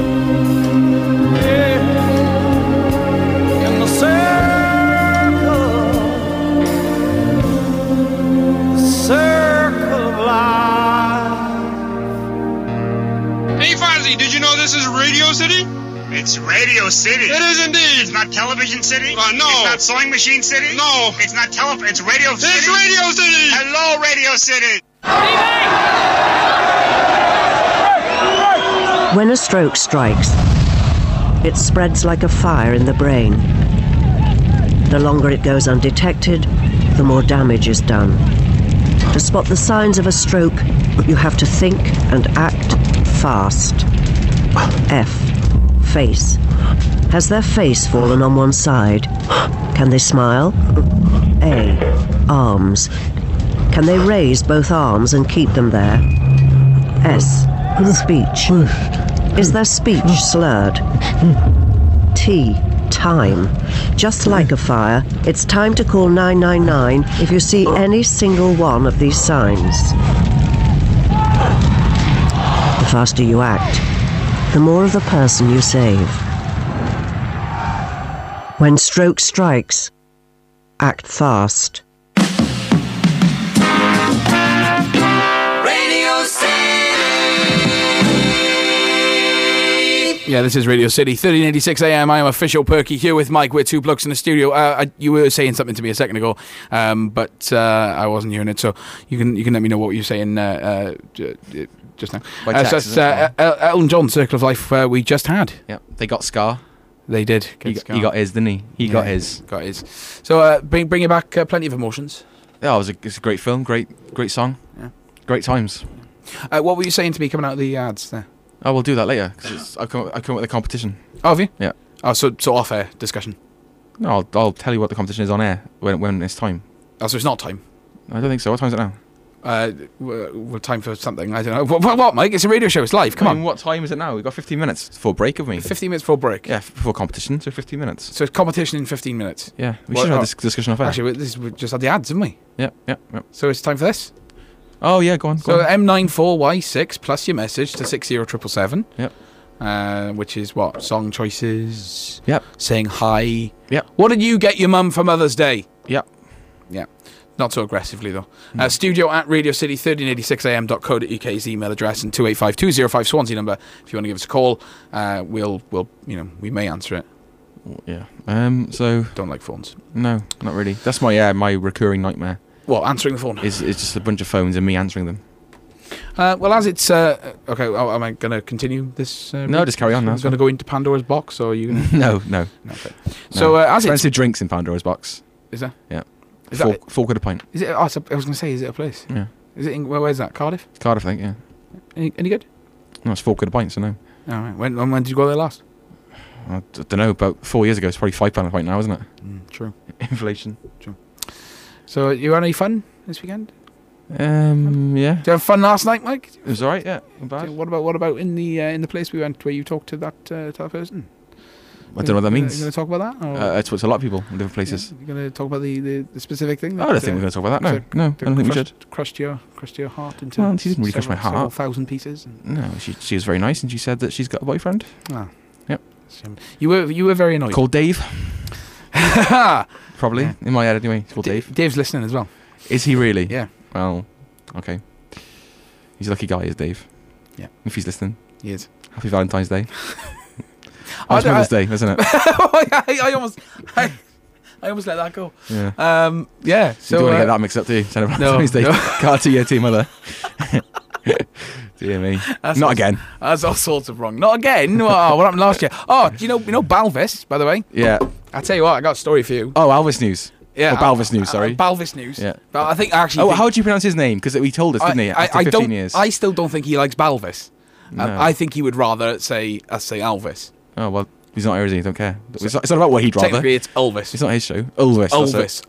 yeah. In the circle of life. Hey Fonzie, did you know this is Radio City? It's Radio City. It is indeed. It's not Television City. No. It's not Sewing Machine City. No. It's not It's Radio City. It's Radio City. Hello, Radio City. When a stroke strikes, it spreads like a fire in the brain. The longer it goes undetected, the more damage is done. To spot the signs of a stroke, you have to think and act Fast. F. Face. Has their face fallen on one side? Can they smile? A. Arms. Can they raise both arms and keep them there? S. Speech. Is their speech slurred? T. Time. Just like a fire, it's time to call 999 if you see any single one of these signs. The faster you act, the more of the person you save. When stroke strikes, act fast. Yeah, this is Radio City, 1386 AM. I am Official Perky here with Mike. We're two blokes in the studio. You were saying something to me a second ago, but I wasn't hearing it. So you can let me know what you were saying just now. So that's Elton John, Circle of Life, we just had. Yeah, they got Scar. They did. He got his, didn't he? He got his. Got his. So bring it back. Plenty of emotions. Yeah, it's a great film. Great song. Yeah. Great times. What were you saying to me coming out of the ads there? Oh, we'll do that later. Cause I come with the competition. Oh, have you? Yeah. Oh, so off air discussion. No, I'll tell you what the competition is on air when it's time. Oh, so it's not time. I don't think so. What time is it now? We're time for something. I don't know. What, Mike? It's a radio show. It's live. Come on. What time is it now? We've got 15 minutes for a break, haven't we? 15 minutes for a break. Yeah, before competition, so 15 minutes. So it's competition in 15 minutes. Yeah, we should have this discussion off air. Actually, we just had the ads, haven't we? Yep. So it's time for this. Oh yeah, go on. So M94Y6 plus your message to 60777. Yep. Which is what? Song choices. Yep. Saying hi. Yep. What did you get your mum for Mother's Day? Yep. Yeah. Not so aggressively though. Studio at radiocity1386am.co.uk's email address and 285205 Swansea number. If you want to give us a call, we'll we may answer it. Yeah. So don't like phones. No, not really. That's my recurring nightmare. What, answering the phone? It's just a bunch of phones and me answering them. Well, as it's okay. Am I going to continue this? No, just carry on. Now. Are you going to go into Pandora's box, or are you going to? No. Okay. So as it's expensive drinks in Pandora's box. Is there? Yeah. Is £4 a pint. Is it? I was going to say, is it a place? Yeah. Is it? Where's that? Cardiff. Cardiff, I think. Yeah. Any good? No, it's £4 a pint. So no. All right. When did you go there last? I don't know. About 4 years ago. It's probably £5 a pint now, isn't it? True. Inflation. True. So you had any fun this weekend? Yeah. Did you have fun last night, Mike? It was alright. Yeah. Not bad. What about in the place we went where you talked to that person? I don't know what that means. Are you going to talk about that? It's a lot of people in different places. You're going to talk about the specific thing? I don't think we're going to talk about that. No, I don't think we should. Crushed your heart into. Well, she didn't really crush my heart. Several thousand pieces. No, she was very nice, and she said that she's got a boyfriend. Ah. Yep. You were very annoyed. Called Dave. Probably in my head anyway. He's called Dave. Dave's listening as well. Is he really? Yeah. Well, okay. He's a lucky guy, is Dave. Yeah. If he's listening. He is. Happy Valentine's Day. It's Mother's Day, isn't it? I almost let that go. Yeah. Yeah. So you don't want to get that mixed up, do you? Valentine's Day. Card to your mother. Dear me. Not again. That's all sorts of wrong. Not again? Oh, what happened last year? Oh, do you know Balvis, by the way? Yeah. I'll tell you what, I got a story for you. Oh, Alvis News. Yeah. Or Balvis News, sorry. Balvis News. Yeah. But I think actually... Oh, how do you pronounce his name? Because he told us, didn't he? After 15 years. I still don't think he likes Balvis. No. I think he would rather say Alvis. Oh, well, he's not here, is he? Don't care. It's not about what he'd rather. Technically, it's Elvis. It's not his show. Elvis.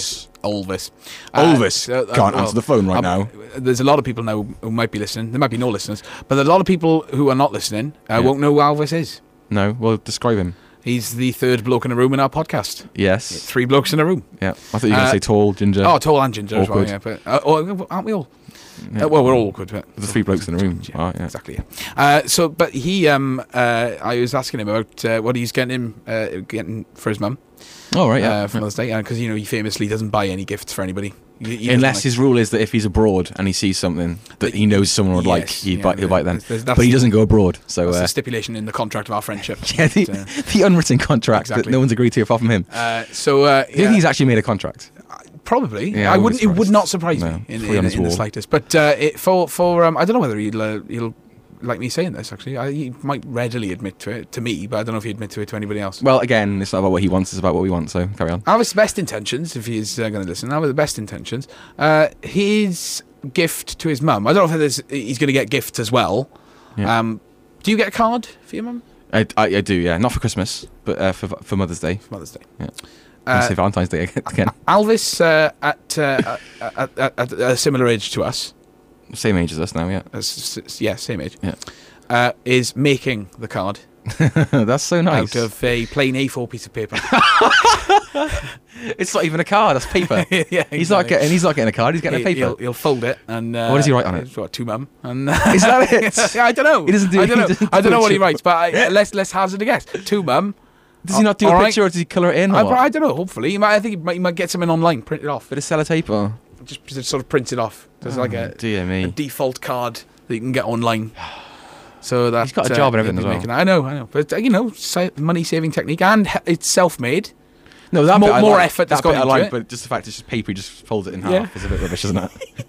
Can't answer the phone right now. There's a lot of people now who might be listening. There might be no listeners. But a lot of people who are not listening won't know who Elvis is. No, well, describe him. He's the third bloke in a room in our podcast. Yes. 3 blokes in a room. Yeah. I thought you were going to say tall, ginger. Oh, tall and ginger awkward. as well, yeah. But, aren't we all? Yeah. Well, we're all awkward. But the 3 blokes in a room. Yeah, oh, yeah. Exactly. Yeah. But he, I was asking him about what he's getting for his mum. Oh, right, yeah. For Mother's Day. Because, he famously doesn't buy any gifts for anybody. Unless his rule is that if he's abroad and he sees something that he knows someone would like, he'll buy it then. But he doesn't go abroad. So that's a stipulation in the contract of our friendship. Yeah, the unwritten contract that no one's agreed to apart from him. I think he's actually made a contract. Probably. Yeah, It would not surprise me in the slightest. But for I don't know whether he'll like me saying this, actually. He might readily admit to it to me, but I don't know if he'd admit to it to anybody else. Well, again, it's not about what he wants, it's about what we want, so carry on. I have his best intentions, if he's going to listen. I have the best intentions. His gift to his mum, I don't know if he's going to get gifts as well. Yeah. Do you get a card for your mum? I do, yeah. Not for Christmas, but for Mother's Day. For Mother's Day. Yeah. And say Valentine's Day again. Alvis, at a similar age to us. Same age as us now, yeah. Yeah, same age. Yeah. Is making the card. That's so nice. Out of a plain A4 piece of paper. It's not even a card, that's paper. Yeah, He's not getting a card, he's getting a paper. He'll fold it and what does he write on it? He's got to mum. And Is that it? I don't know. He doesn't do. I don't know what he writes, but let's hazard a guess. To mum. Does he not do a picture or does he colour it in? I don't know. Hopefully, I think he might get something online, print it off. Bit of sellotape or just sort of print it off. There's like a default card that you can get online. So that he's got a job and everything as well. I know. But money saving technique, and it's self-made. No, that more effort that's gone into it. But just the fact it's just paper, he just folds it in half is a bit rubbish, isn't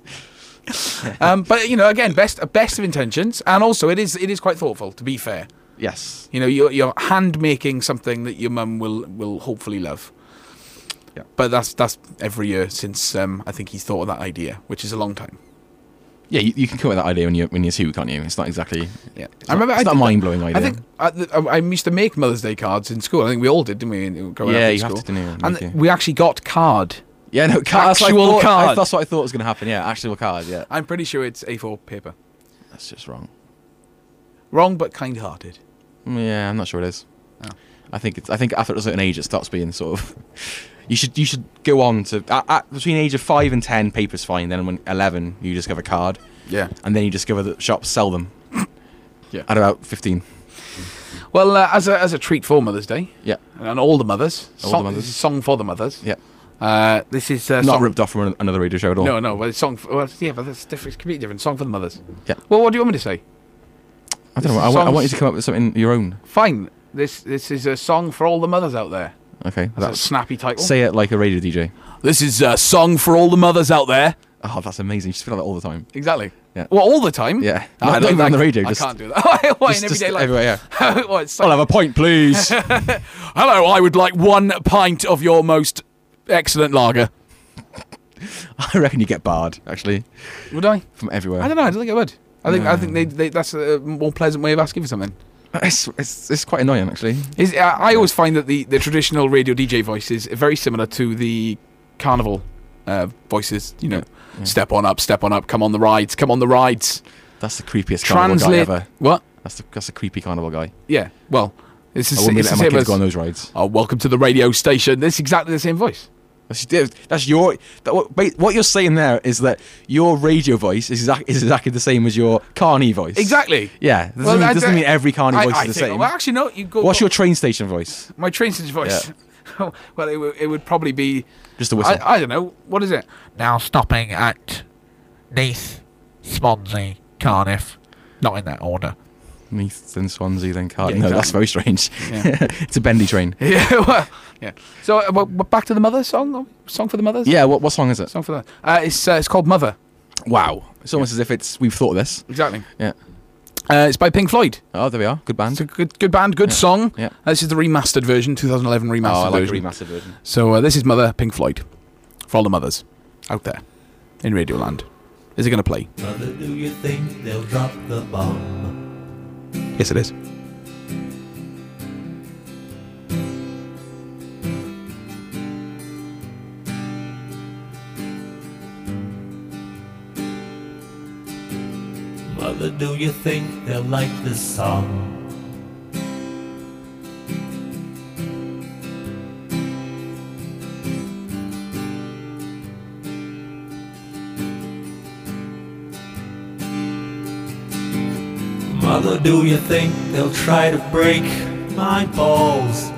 it? But again, best of intentions, and also it is quite thoughtful. To be fair, yes. You're hand making something that your mum will hopefully love. Yeah. But that's every year since I think he's thought of that idea, which is a long time. Yeah, you can come up with that idea when you're 2, can't you? It's not exactly. Yeah, I remember. It's not a mind-blowing idea. I think I used to make Mother's Day cards in school. I think we all did, didn't we? Growing up in school. Have to, didn't you? And we actually got card. Yeah, no, actual card. That's what I thought was going to happen. Yeah, actual card. Yeah. I'm pretty sure it's A4 paper. That's just wrong. Wrong, but kind-hearted. Yeah, I'm not sure it is. Oh. I think after a certain age, it starts being sort of. You should go on to between the age of 5 and 10, paper's fine. Then when 11, you just give a card. Yeah. And then you discover that shops sell them. Yeah. At about 15. Well, as a treat for Mother's Day. Yeah. And all the mothers. This is song for the mothers. Yeah. This is not ripped off from another radio show at all. No. But it's song. But that's different. It's completely different. Song for the mothers. Yeah. Well, what do you want me to say? I don't know. I want you to come up with something your own. Fine. This is a song for all the mothers out there. Okay. That's a snappy title. Say it like a radio DJ. This is a song for all the mothers out there. Oh, that's amazing. You just feel like that all the time. Exactly. Yeah. Well, all the time? Yeah. Not even on the radio. I can't do that. What, in everyday life? Everywhere, yeah. What, I'll have a pint, please. Hello, I would like 1 pint of your most excellent lager. I reckon you get barred, actually. Would I? From everywhere. I don't know. I don't think I would. I think they that's a more pleasant way of asking for something. It's quite annoying, actually. I always find that the traditional radio DJ voice is very similar to the carnival voices. Yeah. Step on up, come on the rides. That's the creepiest carnival guy ever. What? That's a creepy carnival guy. Yeah. Well, this is. I wouldn't be letting my kids go on those rides. Oh, welcome to the radio station. This is exactly the same voice. That's your. What you're saying there is that your radio voice is exactly the same as your carny voice. Exactly. Yeah. Doesn't mean every carny voice is the same. Well, actually, no. What's your train station voice? My train station voice. Yeah. Well, it would probably be just a whistle. I don't know. What is it? Now stopping at Neath, Swansea, Cardiff. Not in that order. Neath, then Swansea, then Cardiff. Yeah, exactly. No, that's very strange. Yeah. It's a bendy train. Yeah. Well, yeah. So back to the Mother song. Song for the mothers. Yeah. What song is it? Song for the. It's called Mother. Wow. It's almost as if we've thought of this. Exactly. Yeah. It's by Pink Floyd. Oh, there we are. Good band. It's a good band, good song. Yeah. This is the remastered version, 2011 remastered version. Oh, I like the remastered version. So this is Mother, Pink Floyd. For all the mothers out there in Radioland. Is it going to play? Mother, do you think they'll drop the bomb? Yes, it is. Mother, do you think they'll like this song? Mother, do you think they'll try to break my balls?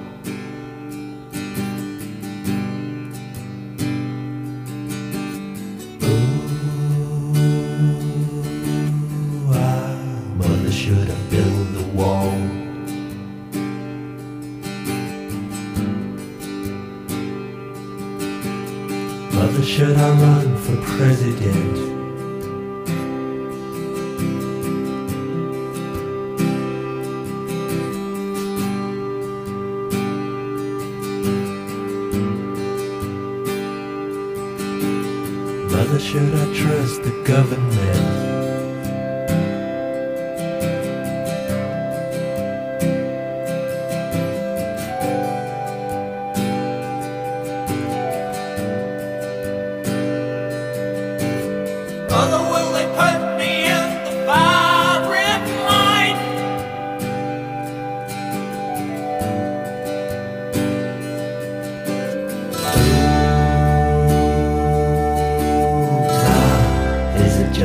Mother should have built the wall. Mother, should I run for president? Mother, should I trust the government?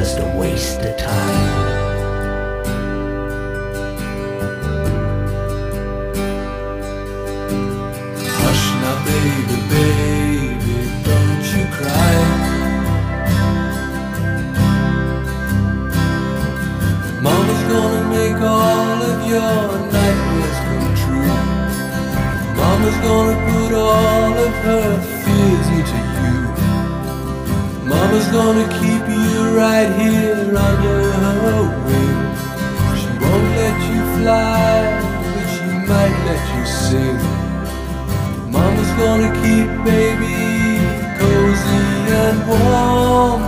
just a waste of time. Hush now, baby, baby, don't you cry. Mama's gonna make all of your nightmares come true. Mama's gonna put all of her fears into you. Mama's gonna keep you right here on your wing. She won't let you fly, but she might let you sing. Mama's gonna keep baby cozy and warm.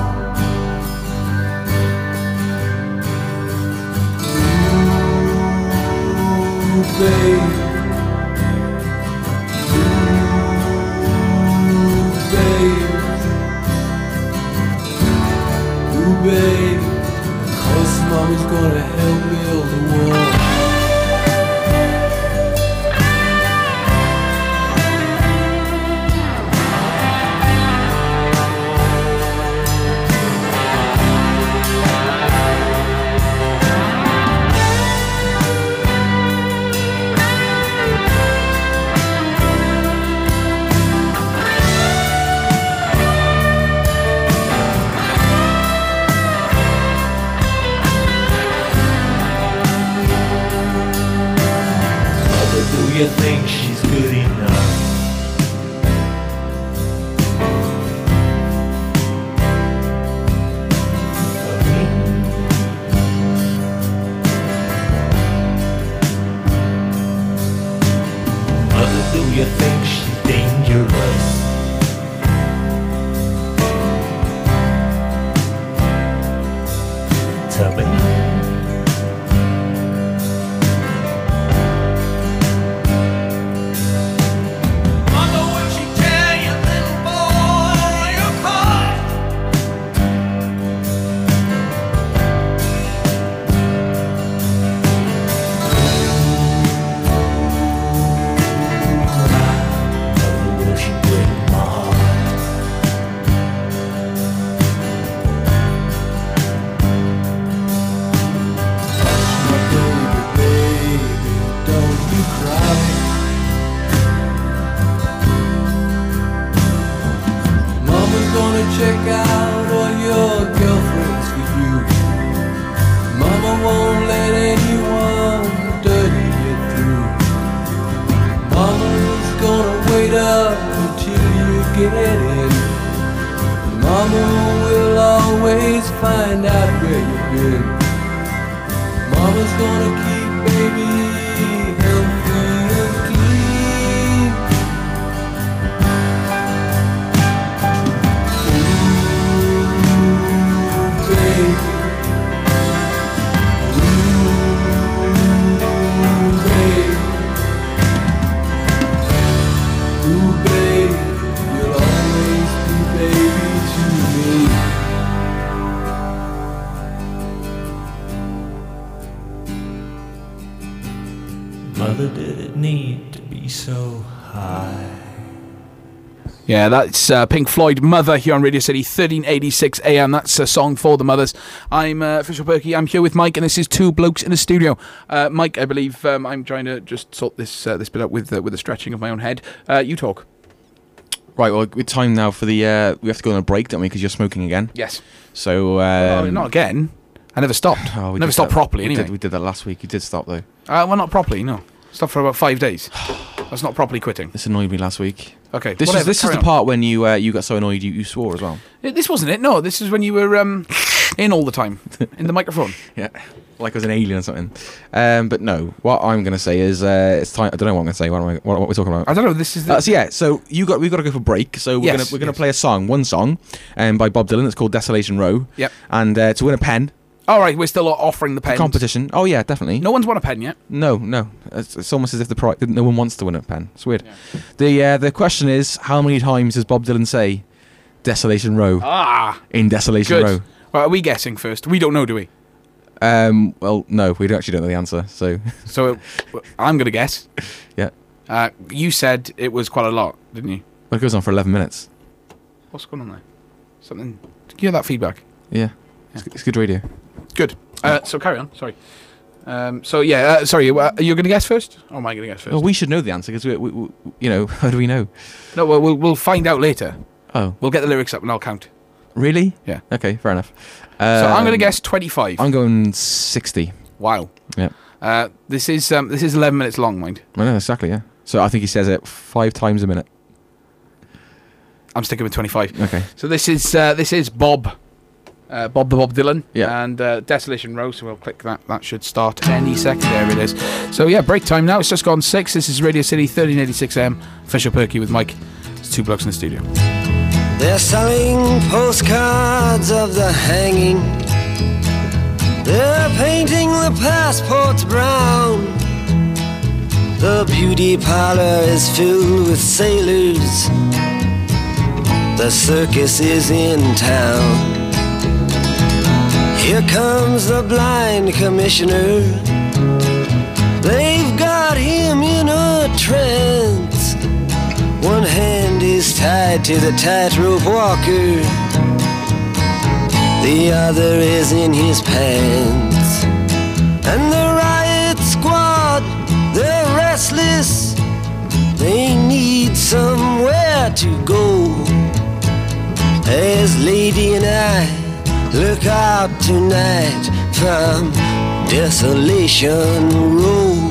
Ooh, babe. Babe, 'cause Mama's gonna help build the wall. Do you think she's good enough? For me? Mother, do you think she's dangerous? Tell me. Check out all your girlfriends for you. Mama won't let anyone dirty you through. Mama's gonna wait up until you get in. Mama will always find out where you've been. Mama's gonna keep baby healthy and clean. Mother, did it need to be so high? Yeah, that's Pink Floyd, Mother, here on Radio City, 1386 AM. That's a song for the mothers. I'm Official Perky. I'm here with Mike, and this is Two Blokes in the Studio. Mike, I believe I'm trying to just sort this bit out with the stretching of my own head. You talk. Right, well, it's time now for the... we have to go on a break, don't we, because you're smoking again? Yes. So... not again. I never stopped. Oh, never stopped properly, anyway. We did that last week. You did stop, though. Well, not properly, no. Stopped for about 5 days. That's not properly quitting. This annoyed me last week. Okay. This is the part when you got so annoyed you swore as well. This wasn't it. No, this is when you were in all the time in the microphone. Yeah, like I was an alien or something. But no, what I'm going to say is it's time. I don't know what I'm going to say. What we're talking about? I don't know. This is so we've got to go for break. So we're gonna play one song, by Bob Dylan. It's called Desolation Row. Yep. And to win a pen. All right, we're still offering the pens. Competition. Oh yeah, definitely. No one's won a pen yet. No. It's almost as if no one wants to win a pen. It's weird. Yeah. The question is, how many times does Bob Dylan say Desolation Row? In Desolation Row. Well, are we guessing first? We don't know, do we? Well, no, we actually don't know the answer. So I'm going to guess. Yeah. You said it was quite a lot, didn't you? Well, it goes on for 11 minutes. What's going on there? Something. Did you hear that feedback? Yeah. It's good radio. Good. So carry on. Sorry. Sorry. You're going to guess first, or am I going to guess first? Well, we should know the answer because we you know, how do we know? No, well, we'll find out later. Oh, we'll get the lyrics up and I'll count. Really? Yeah. Okay, fair enough. So I'm going to guess 25. I'm going 60. Wow. Yeah. This is 11 minutes long, mind. I know, exactly. Yeah. So I think he says it 5 times a minute. I'm sticking with 25. Okay. So this is Bob. Bob Dylan. Yeah. And Desolation Row. So we'll click that. That should start any second. There it is. So yeah, break time now. It's just gone 6. This is Radio City 1386M. Official Perky with Mike. It's 2 blokes in the studio. They're selling postcards of the hanging. They're painting the passports brown. The beauty parlor is filled with sailors. The circus is in town. Here comes the blind commissioner. They've got him in a trance. One hand is tied to the tightrope walker. The other is in his pants. And the riot squad, they're restless. They need somewhere to go. As Lady and I look out tonight from Desolation Row.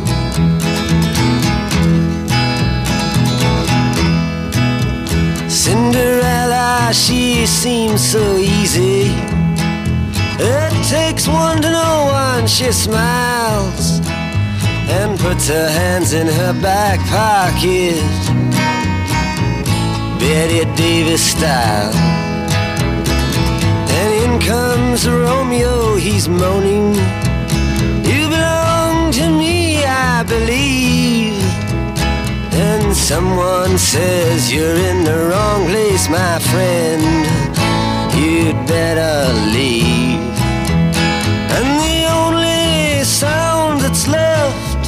Cinderella, she seems so easy. It takes one to know one. She smiles and puts her hands in her back pocket, Betty Davis style. And in comes Romeo, he's moaning, you belong to me, I believe. And someone says you're in the wrong place, my friend, you'd better leave. And the only sound that's left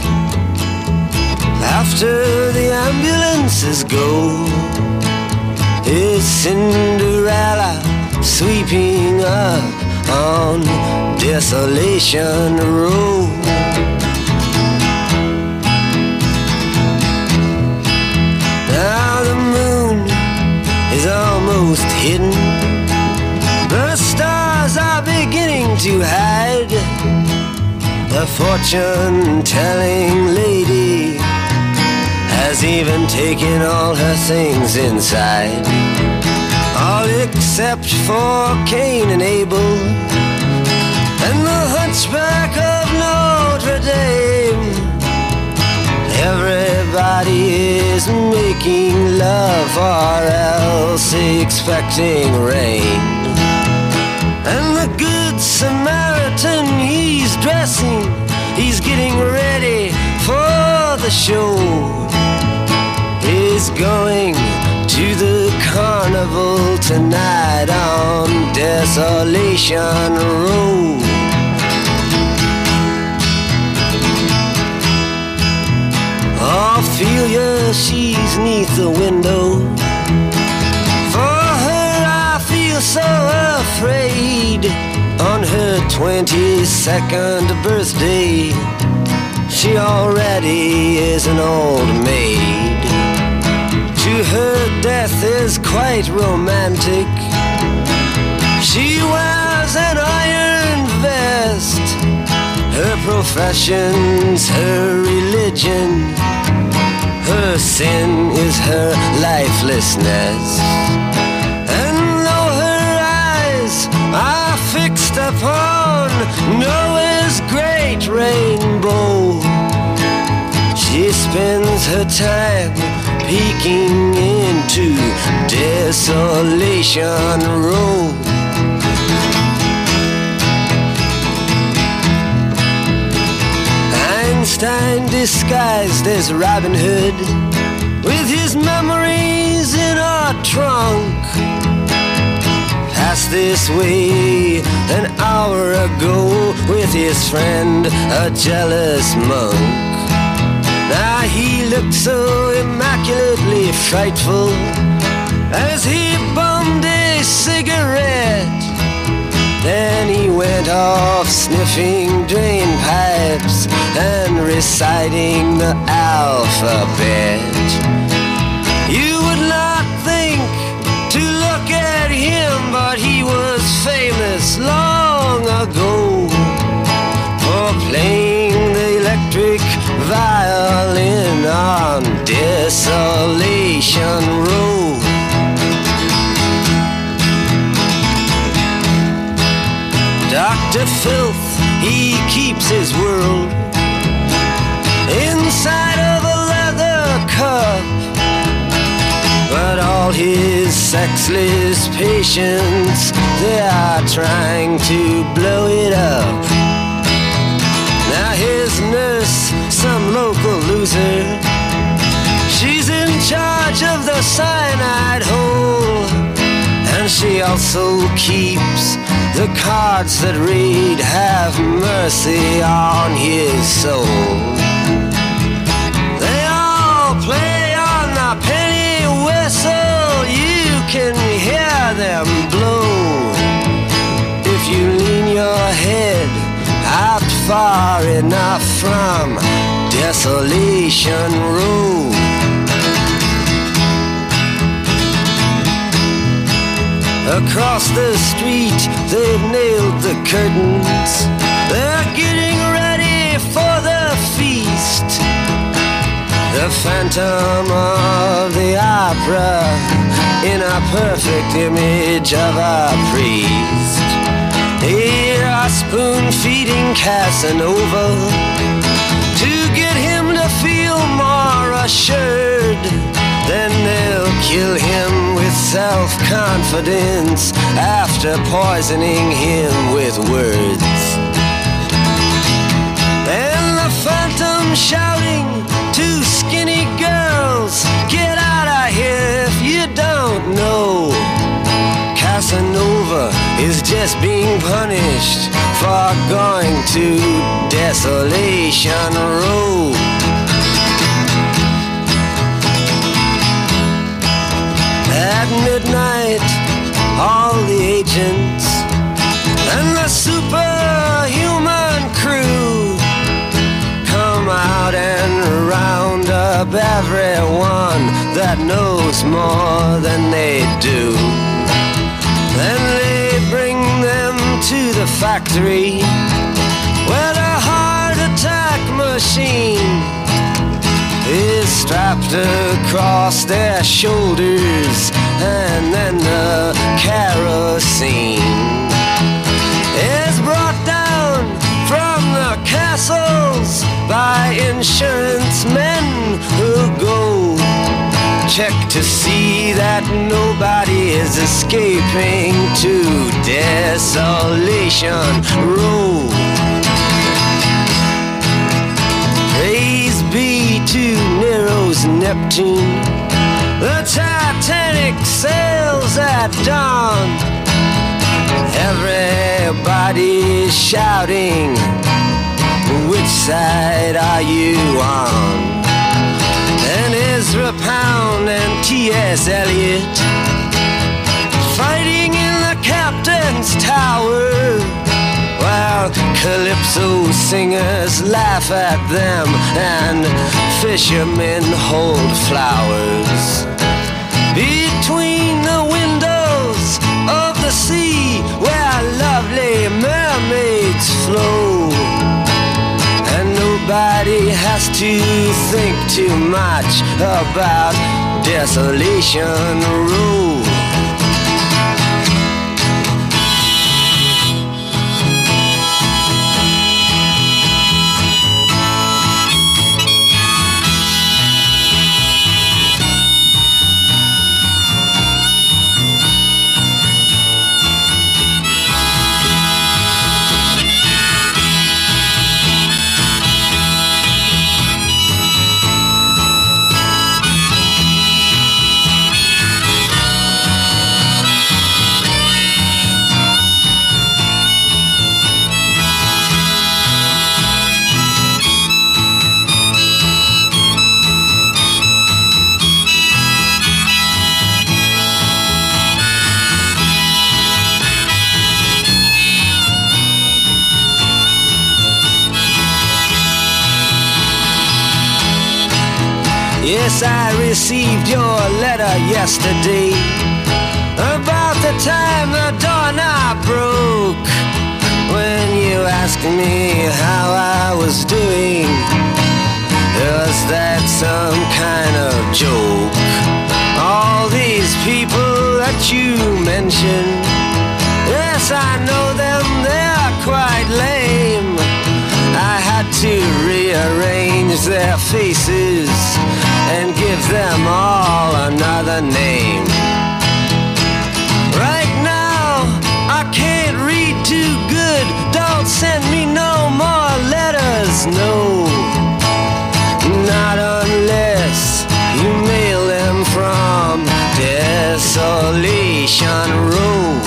after the ambulances go is Cinderella sweeping up on Desolation Row. Now the moon is almost hidden. The stars are beginning to hide. The fortune-telling lady has even taken all her things inside, all except for Cain and Abel and the hunchback of Notre Dame. Everybody is making love or else expecting rain. And the Good Samaritan, he's dressing, he's getting ready for the show. He's going to the carnival tonight on Desolation Row. Ophelia, she's neath the window. For her I feel so afraid. On her 22nd birthday, she already is an old maid. To her death is quite romantic. She wears an iron vest. Her profession's her religion. Her sin is her lifelessness. And though her eyes are fixed upon Noah's great rainbow, she spends her time peeking into Desolation Row. Einstein disguised as Robin Hood, with his memories in a trunk, passed this way an hour ago with his friend, a jealous monk. Now he looked so immaculately frightful as he bummed a cigarette. Then he went off sniffing drain pipes and reciting the alphabet. You would not think to look at him, but he was famous long ago for playing the electric violin on Desolation Road. Dr. Filth, he keeps his world inside of a leather cup, but all his sexless patients, they are trying to blow it up. Now his nurse, some local loser, she's in charge of the cyanide hole, and she also keeps the cards that read, "Have mercy on his soul." They all play on the penny whistle, you can hear them blow. If you lean your head out far enough from Desolation Road. Across the street, they've nailed the curtains. They're getting ready for the feast. The Phantom of the Opera in a perfect image of a priest. They are spoon-feeding Casanova to get him to feel more assured. Then they'll kill him with self-confidence after poisoning him with words. And the Phantom shouting to skinny girls, "Get out of here if you don't know." Casanova is just being punished for going to Desolation Road. At midnight, all the agents and the superhuman crew come out and round up everyone that knows more than they do. Then they bring them to the factory where the heart attack machine is strapped across their shoulders, and then the kerosene is brought down from the castles by insurance men who go check to see that nobody is escaping to Desolation Road. Praise be to Nero's Neptune, the Titanic sails at dawn. Everybody's shouting, which side are you on? And Ezra Pound and T.S. Eliot fighting in the captain's tower, while calypso singers laugh at them and fishermen hold flowers. Between the windows of the sea where lovely mermaids flow, and nobody has to think too much about Desolation Road. Yes, I received your letter yesterday about the time the doorknob broke. When you asked me how I was doing, was that some kind of joke? All these people that you mentioned, yes, I know them, they're quite lame. I had to rearrange their faces and give them all another name. Right now, I can't read too good. Don't send me no more letters, no. Not unless you mail them from Desolation Road.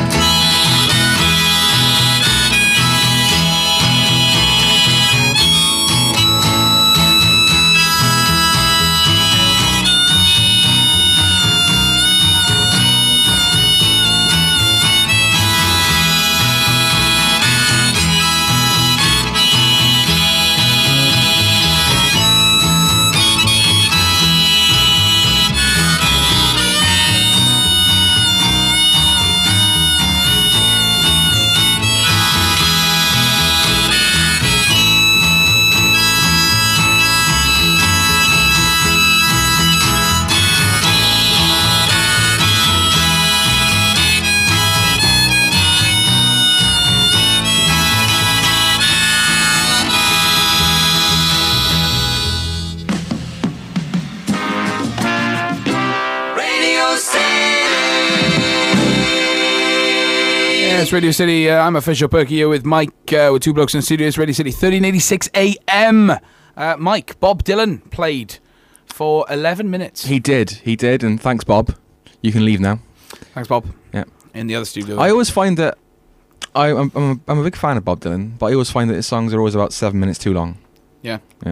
It's Radio City. I'm Official Perky here with Mike, with two blokes in the studio. It's Radio City, 1386 AM. Mike, Bob Dylan played for 11 minutes. He did, and thanks, Bob. You can leave now. Thanks, Bob. Yeah. In the other studio. I always find that I'm a big fan of Bob Dylan, but I always find that his songs are always about 7 minutes too long. Yeah. Yeah.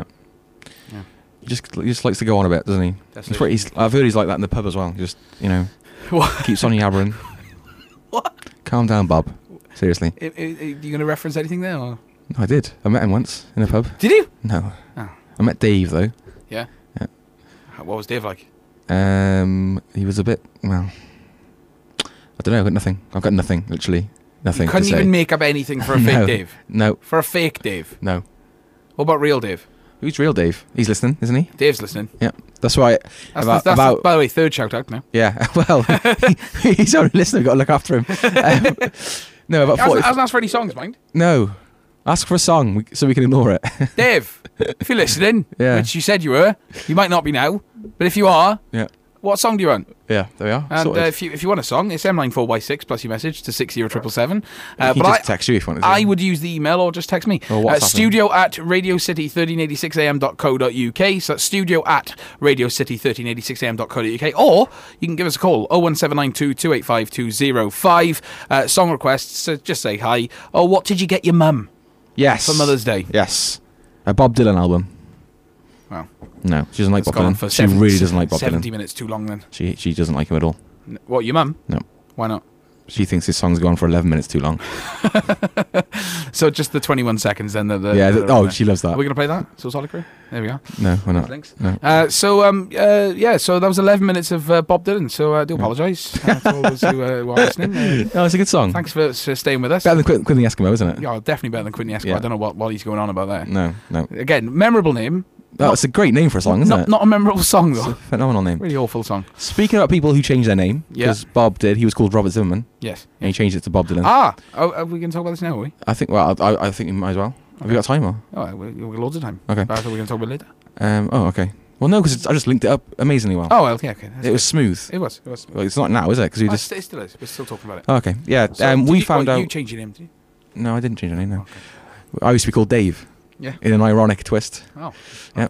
He just likes to go on a bit, doesn't he? I've heard he's like that in the pub as well. Just, What? Keeps on yabbering. What? Calm down, Bob. Seriously. Are you going to reference anything there? Or? I did. I met him once in a pub. Did you? No. Oh. I met Dave, though. Yeah? Yeah. What was Dave like? He was a bit, well, I don't know, I've got nothing, literally. Nothing You couldn't to say. even make up anything for a fake Dave? No. For a fake Dave? No. What about real Dave? Who's real Dave? He's listening, isn't he? Dave's listening. Yeah. That's why. That's by the way, third shout out now. Yeah. Well, he's only listening. I've got to look after him. No, about 40. Hasn't asked for any songs, mind? No. Ask for a song so we can ignore it. Dave, if you're listening, Yeah. which you said you were, you might not be now, but if you are, Yeah. what song do you want? Yeah, there we are. And Sorted. if you want a song, it's M94Y6 plus your message to 60777. He just text you if you want to. I would use the email or just text me. Or WhatsApp him. Studio at radiocity1386am.co.uk. So that's studio at radiocity1386am.co.uk. Or you can give us a call, 01792 285 205. Song requests, just say hi. Or what did you get your mum? Yes. For Mother's Day. Yes. A Bob Dylan album. Wow. No, she doesn't like It's Bob gone Dylan. for She really doesn't like Bob 70 Dylan. minutes too long then. She doesn't like him at all. What, your mum? No. Why not? She thinks his song's gone for 11 minutes too long. So just the 21 seconds then. She loves that. Are we going to play that? So Solid There we are. No, we're not. Links. No. So that was 11 minutes of Bob Dylan. So I do apologise to all those who are listening. No, it's a good song. Thanks for staying with us. Better than Quentin the Eskimo, isn't it? Yeah, definitely better than Quentin the Eskimo. Yeah. I don't know what he's going on about there. No. Again, memorable name. Oh, it's a great name for a song, isn't it? Not a memorable song, though. It's a phenomenal name. Really awful song. Speaking about people who change their name, because Bob did, he was called Robert Zimmerman. Yes. And he changed it to Bob Dylan. Are we going to talk about this now, are we? I think, I think we might as well. Have we got time or? Oh, we've got loads of time. Okay. But I thought we were going to talk about it later. Okay. Well, no, because I just linked it up amazingly well. Oh, well, yeah, okay. It was smooth. It was. Well, it's not now, is it? Because we It just. still is. We're still talking about it. Okay. Yeah. So we found out. You changed your name, did you? No, I didn't change my name. No. Okay. I used to be called Dave. Yeah. In an ironic twist. Oh. Yeah.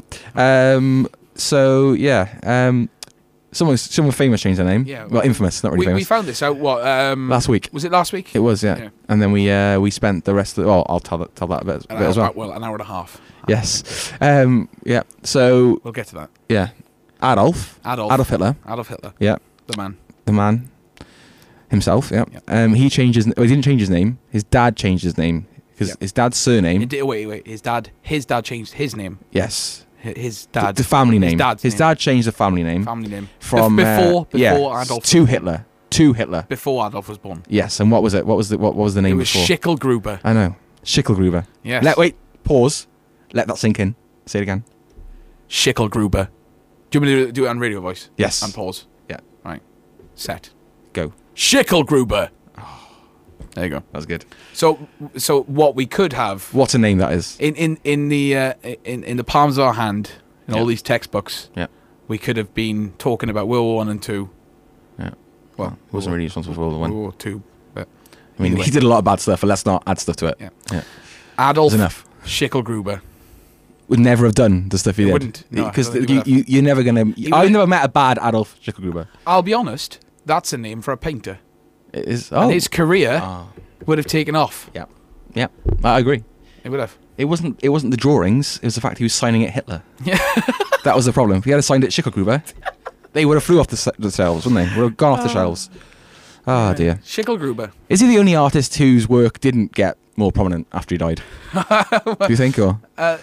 So yeah. Someone famous changed their name. Yeah. Well, infamous, not really famous. We found this out. What? Last week. Was it last week? It was, yeah. And then we spent the rest of the. Well, I'll tell that a bit as well. Well, an hour and a half. Yes. Yeah. So. We'll get to that. Yeah. Adolf Hitler. Adolf Hitler. Yeah. The man. Himself. Yeah. He changed his. Well, he didn't change his name. His dad changed his name because his dad's surname. Wait. His dad changed his name. Yes. his dad. The family name. His dad changed the family name. Family name. From before Adolf. To Hitler. To Hitler. Before Adolf was born. Yes, and what was it? What was the name It was before? Schicklgruber. I know. Schicklgruber. Yes. Wait. Pause. Let that sink in. Say it again. Schicklgruber. Do you want me to do it on radio voice? Yes. And pause. Yeah. Right. Set. Go. Schicklgruber. There you go. That was good. So what we could have. What a name that is. In the palms of our hand, in all these textbooks. Yeah. We could have been talking about World War 1 and 2. Yeah. Well, wasn't really responsible for World War 1. World War 2. But I mean, he did a lot of bad stuff, but let's not add stuff to it. Yeah. Adolf enough. Schicklgruber Would never have done the stuff he did. Wouldn't. No, Because I don't think he would you're never going to... I've never met a bad Adolf Schicklgruber. I'll be honest, that's a name for a painter. It is. And his career would have taken off. Yeah. Yeah. I agree. It would have. It wasn't the drawings, it was the fact he was signing it Hitler. Yeah. That was the problem. If he had signed it Schicklgruber, they would have flew off the shelves, wouldn't they? Would have gone off the shelves. Oh, dear. Schicklgruber. Is he the only artist whose work didn't get more prominent after he died? Do you think, or? I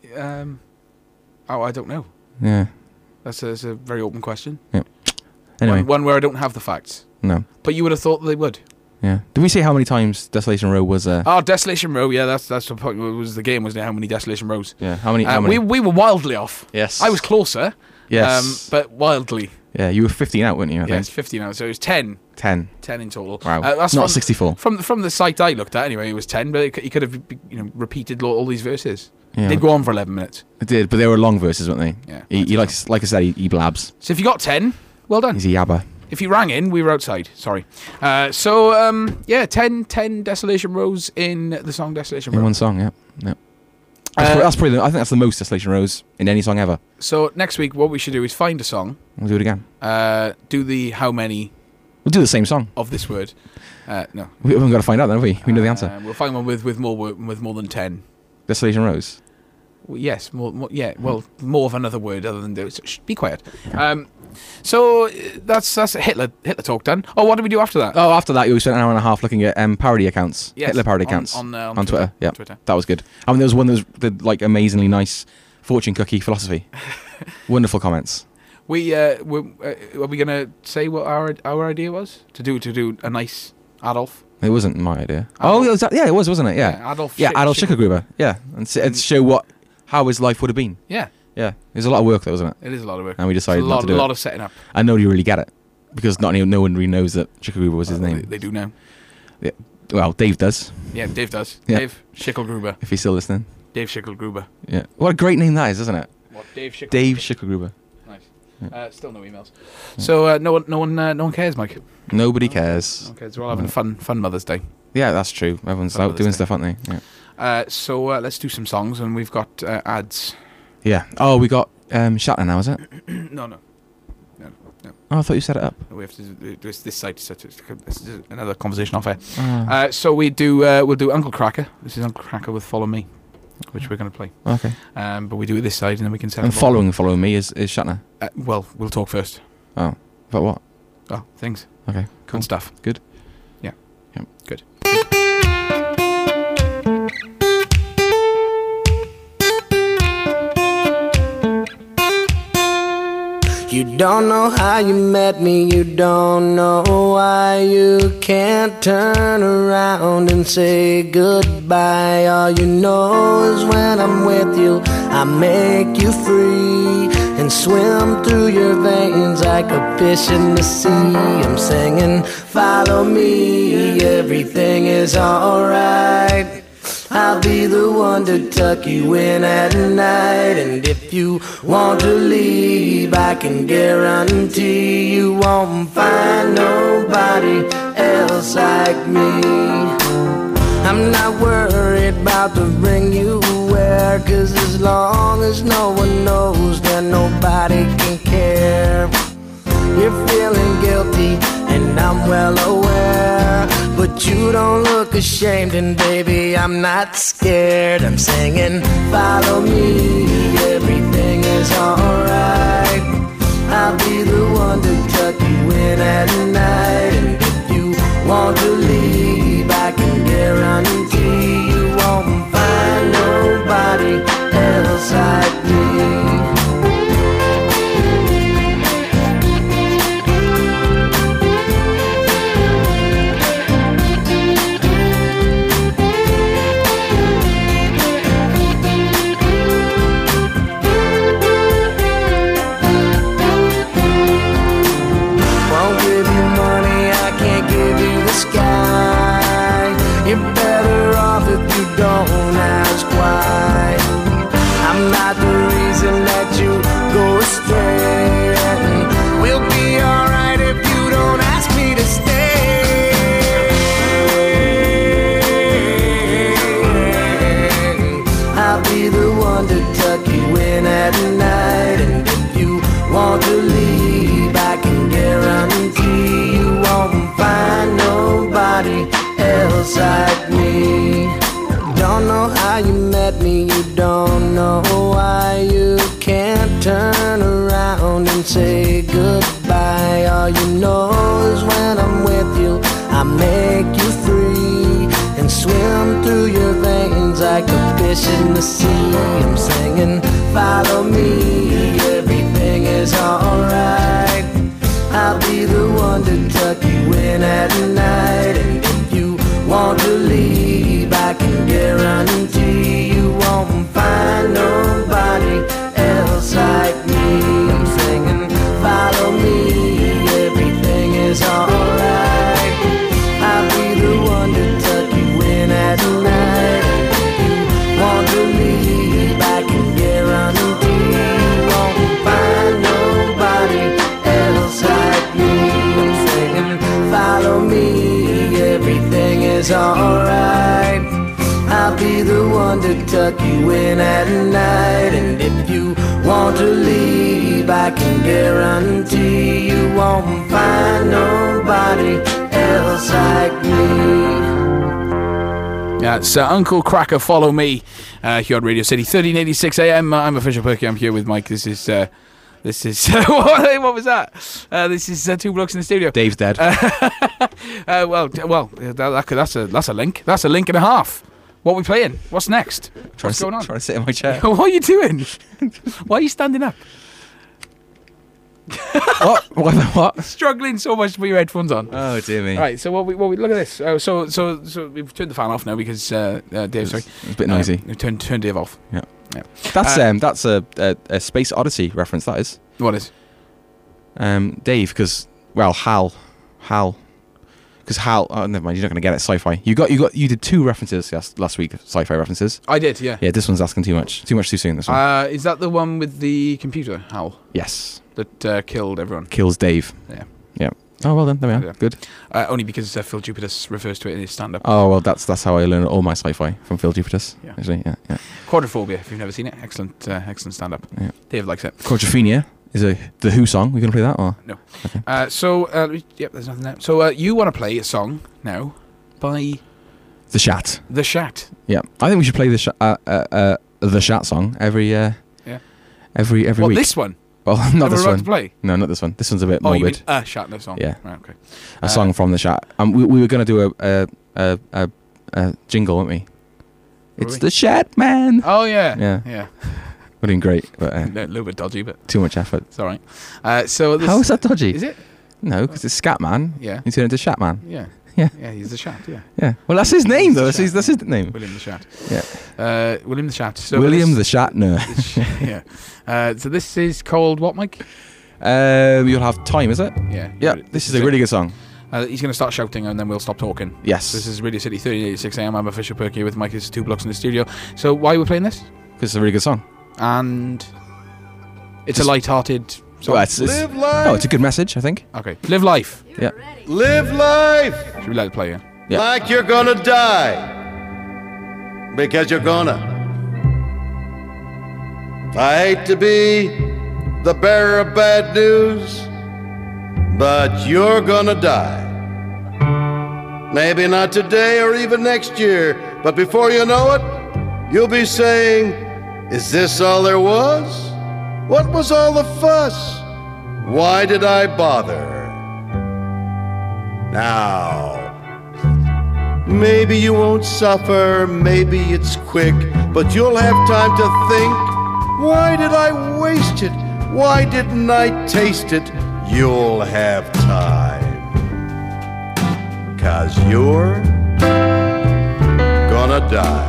don't know. Yeah. That's a very open question. Yeah. Anyway. One where I don't have the facts. No. But you would have thought they would. Yeah. Did we say how many times Desolation Row was... Desolation Row, yeah, that's the point. Was the game, wasn't it? How many Desolation Rows? Yeah, how many? We were wildly off. Yes. I was closer. Yes. But wildly. Yeah, you were 15 out, weren't you, I think? Yes, 15 out. So it was 10. 10. 10 in total. Wow. That's not 64. From the site I looked at, anyway, it was 10, but he could have repeated all these verses. Yeah. They'd go on for 11 minutes. It did, but they were long verses, weren't they? Yeah. He like I said, he blabs. So if you got 10, well done. He's a yabba. If you rang in, we were outside. Sorry. 10 Desolation Rows in the song Desolation Row. In one song, yeah. That's probably I think that's the most Desolation Rows in any song ever. So next week, what we should do is find a song. We'll do it again. Do the how many. We'll do the same song. Of this word. No. We haven't got to find out then, have we? We know the answer. We'll find one with more than 10. Desolation Rows? Well, yes. More, well, more of another word other than those. Shh, be quiet. So that's Hitler talk done. Oh, what did we do after that? Oh, after that, we spent an hour and a half looking at parody accounts. Yes, Hitler parody accounts. On Twitter. Yeah, Twitter. that was good. I mean, there was one that was the amazingly nice fortune cookie philosophy. Wonderful comments. Are we going to say what our idea was? To do a nice Adolf? It wasn't my idea. Adolf. Oh, it was, wasn't it? Yeah. Adolf Schicklgruber. Yeah, and show how his life would have been. Yeah. Yeah, it was a lot of work, though, wasn't it? It is a lot of work. And we decided not to do it. A lot of setting up. And nobody really get it because no one really knows that Schicklgruber was his name. They do now. Yeah. Well, Dave does. Yeah, Dave does. Yeah. Dave Schicklgruber. If he's still listening. Dave Schicklgruber. Yeah. What a great name that is, isn't it? What, Dave Schicklgruber? Dave Schicklgruber. Nice. Yeah. Still no emails. So no one cares, Mike. Nobody cares. Okay, so we're all having fun Mother's Day. Yeah, that's true. Everyone's out doing stuff, aren't they? Yeah. So let's do some songs, and we've got ads. Yeah. Oh, we got Shatner now, is it? No. Oh, I thought you set it up. We have to do this site. This is another conversation off air. So we'll do Uncle Cracker. This is Uncle Cracker with Follow Me, which we're going to play. Okay. But we do it this side, and then we can set. And Follow Me is Shatner. Well, we'll talk first. Oh, about what? Oh, things. Okay. Cool stuff. Good. Yeah. Good. You don't know how you met me, you don't know why you can't turn around and say goodbye. All you know is when I'm with you, I make you free and swim through your veins like a fish in the sea. I'm singing, follow me, everything is alright. I'll be the one to tuck you in at night. And if you want to leave, I can guarantee you won't find nobody else like me. I'm not worried about the ring you wear, 'cause as long as no one knows, then nobody can care. You're feeling guilty, and I'm well aware, but you don't look ashamed, and baby, I'm not scared. I'm singing, follow me, everything is alright. I'll be the one to tuck you in at night. And if you want to leave, I can guarantee you won't find nobody else like me. fish in the sea. I'm singing, follow me, everything is alright. I'll be the one to tuck you in at night. And if you want to leave, I can guarantee you won't find nobody else like me. I'm singing, follow me, everything is alright. I'll be the one to tuck you in at night. If you want to leave, I can guarantee you won't find nobody else like me. I'm singing, follow me, everything is alright. I'll be the one to tuck you in at night. And if you want to leave, I can guarantee you won't find nobody else like me. That's Uncle Cracker, Follow Me, here on Radio City, 1386 AM. I'm Official Perky. I'm here with Mike. This is what was that? This is Two Blokes in the Studio. Dave's dead. That's a link. That's a link and a half. What are we playing? What's next? What's going on? Trying to sit in my chair. What are you doing? Why are you standing up? What? Struggling so much to put your headphones on. Oh dear me! Right, so what we look at this. So we've turned the fan off now because Dave. Sorry, it's a bit noisy. We turned Dave off. Yeah. That's a Space Odyssey reference. That is. What is? Dave, because Hal, because Hal. Oh, never mind. You're not going to get it. Sci-fi. You did 2 references last week. Sci-fi references. I did. Yeah. Yeah. This one's asking too much too soon. This one. Is that the one with the computer, Hal? Yes. That killed everyone. Kills Dave. Yeah. Yeah. Oh well then, there we are. Yeah. Good. Only because Phil Jupitus refers to it in his stand-up. Oh well, that's how I learn all my sci-fi, from Phil Jupitus. Yeah. Actually, yeah. Quadrophobia, if you've never seen it, excellent stand-up. Yeah. Dave likes it. Quadrophenia is the Who song. We're gonna play that or no? Okay. There's nothing there. So you want to play a song now by The Shat. The Shat. Yeah, I think we should play the Shat song every every what, week. This one? Well, not this one. To play? No, not this one. This one's a bit morbid. morbid. You mean a Shatner song? Yeah. Right, okay. A song from The Shat. We were going to do a jingle, weren't we? It's the Shat Man. Oh, yeah. Yeah. We're doing great. But, a little bit dodgy, but... Too much effort. It's all right. How is that dodgy? Is it? No, because it's Scat Man. Yeah. You turn into Shat Man. Yeah. Yeah. Yeah, he's the Shat, yeah. Yeah. Well, that's his name, though. That's his name. William the Shat. Yeah. William the Shat. So William the Shatner. Yeah. So this is called what, Mike? You'll have time, is it? Yeah. Yeah. This is a really good song. He's going to start shouting and then we'll stop talking. Yes. This is Radio City, 1386 AM. I'm Official Perky with Mike. This is Two Blokes in the Studio. So why are we playing this? Because it's a really good song. And it's a light-hearted song. Well, Live life. Oh, it's a good message, I think. Okay. Live life. Yeah. Live life. Should we let it play, yeah? Like you're gonna die. Because you're gonna. I hate to be the bearer of bad news, but you're gonna die. Maybe not today or even next year, but before you know it, you'll be saying, is this all there was? What was all the fuss? Why did I bother? Now, maybe you won't suffer, maybe it's quick, but you'll have time to think, why did I waste it? Why didn't I taste it? You'll have time. 'Cause you're gonna die.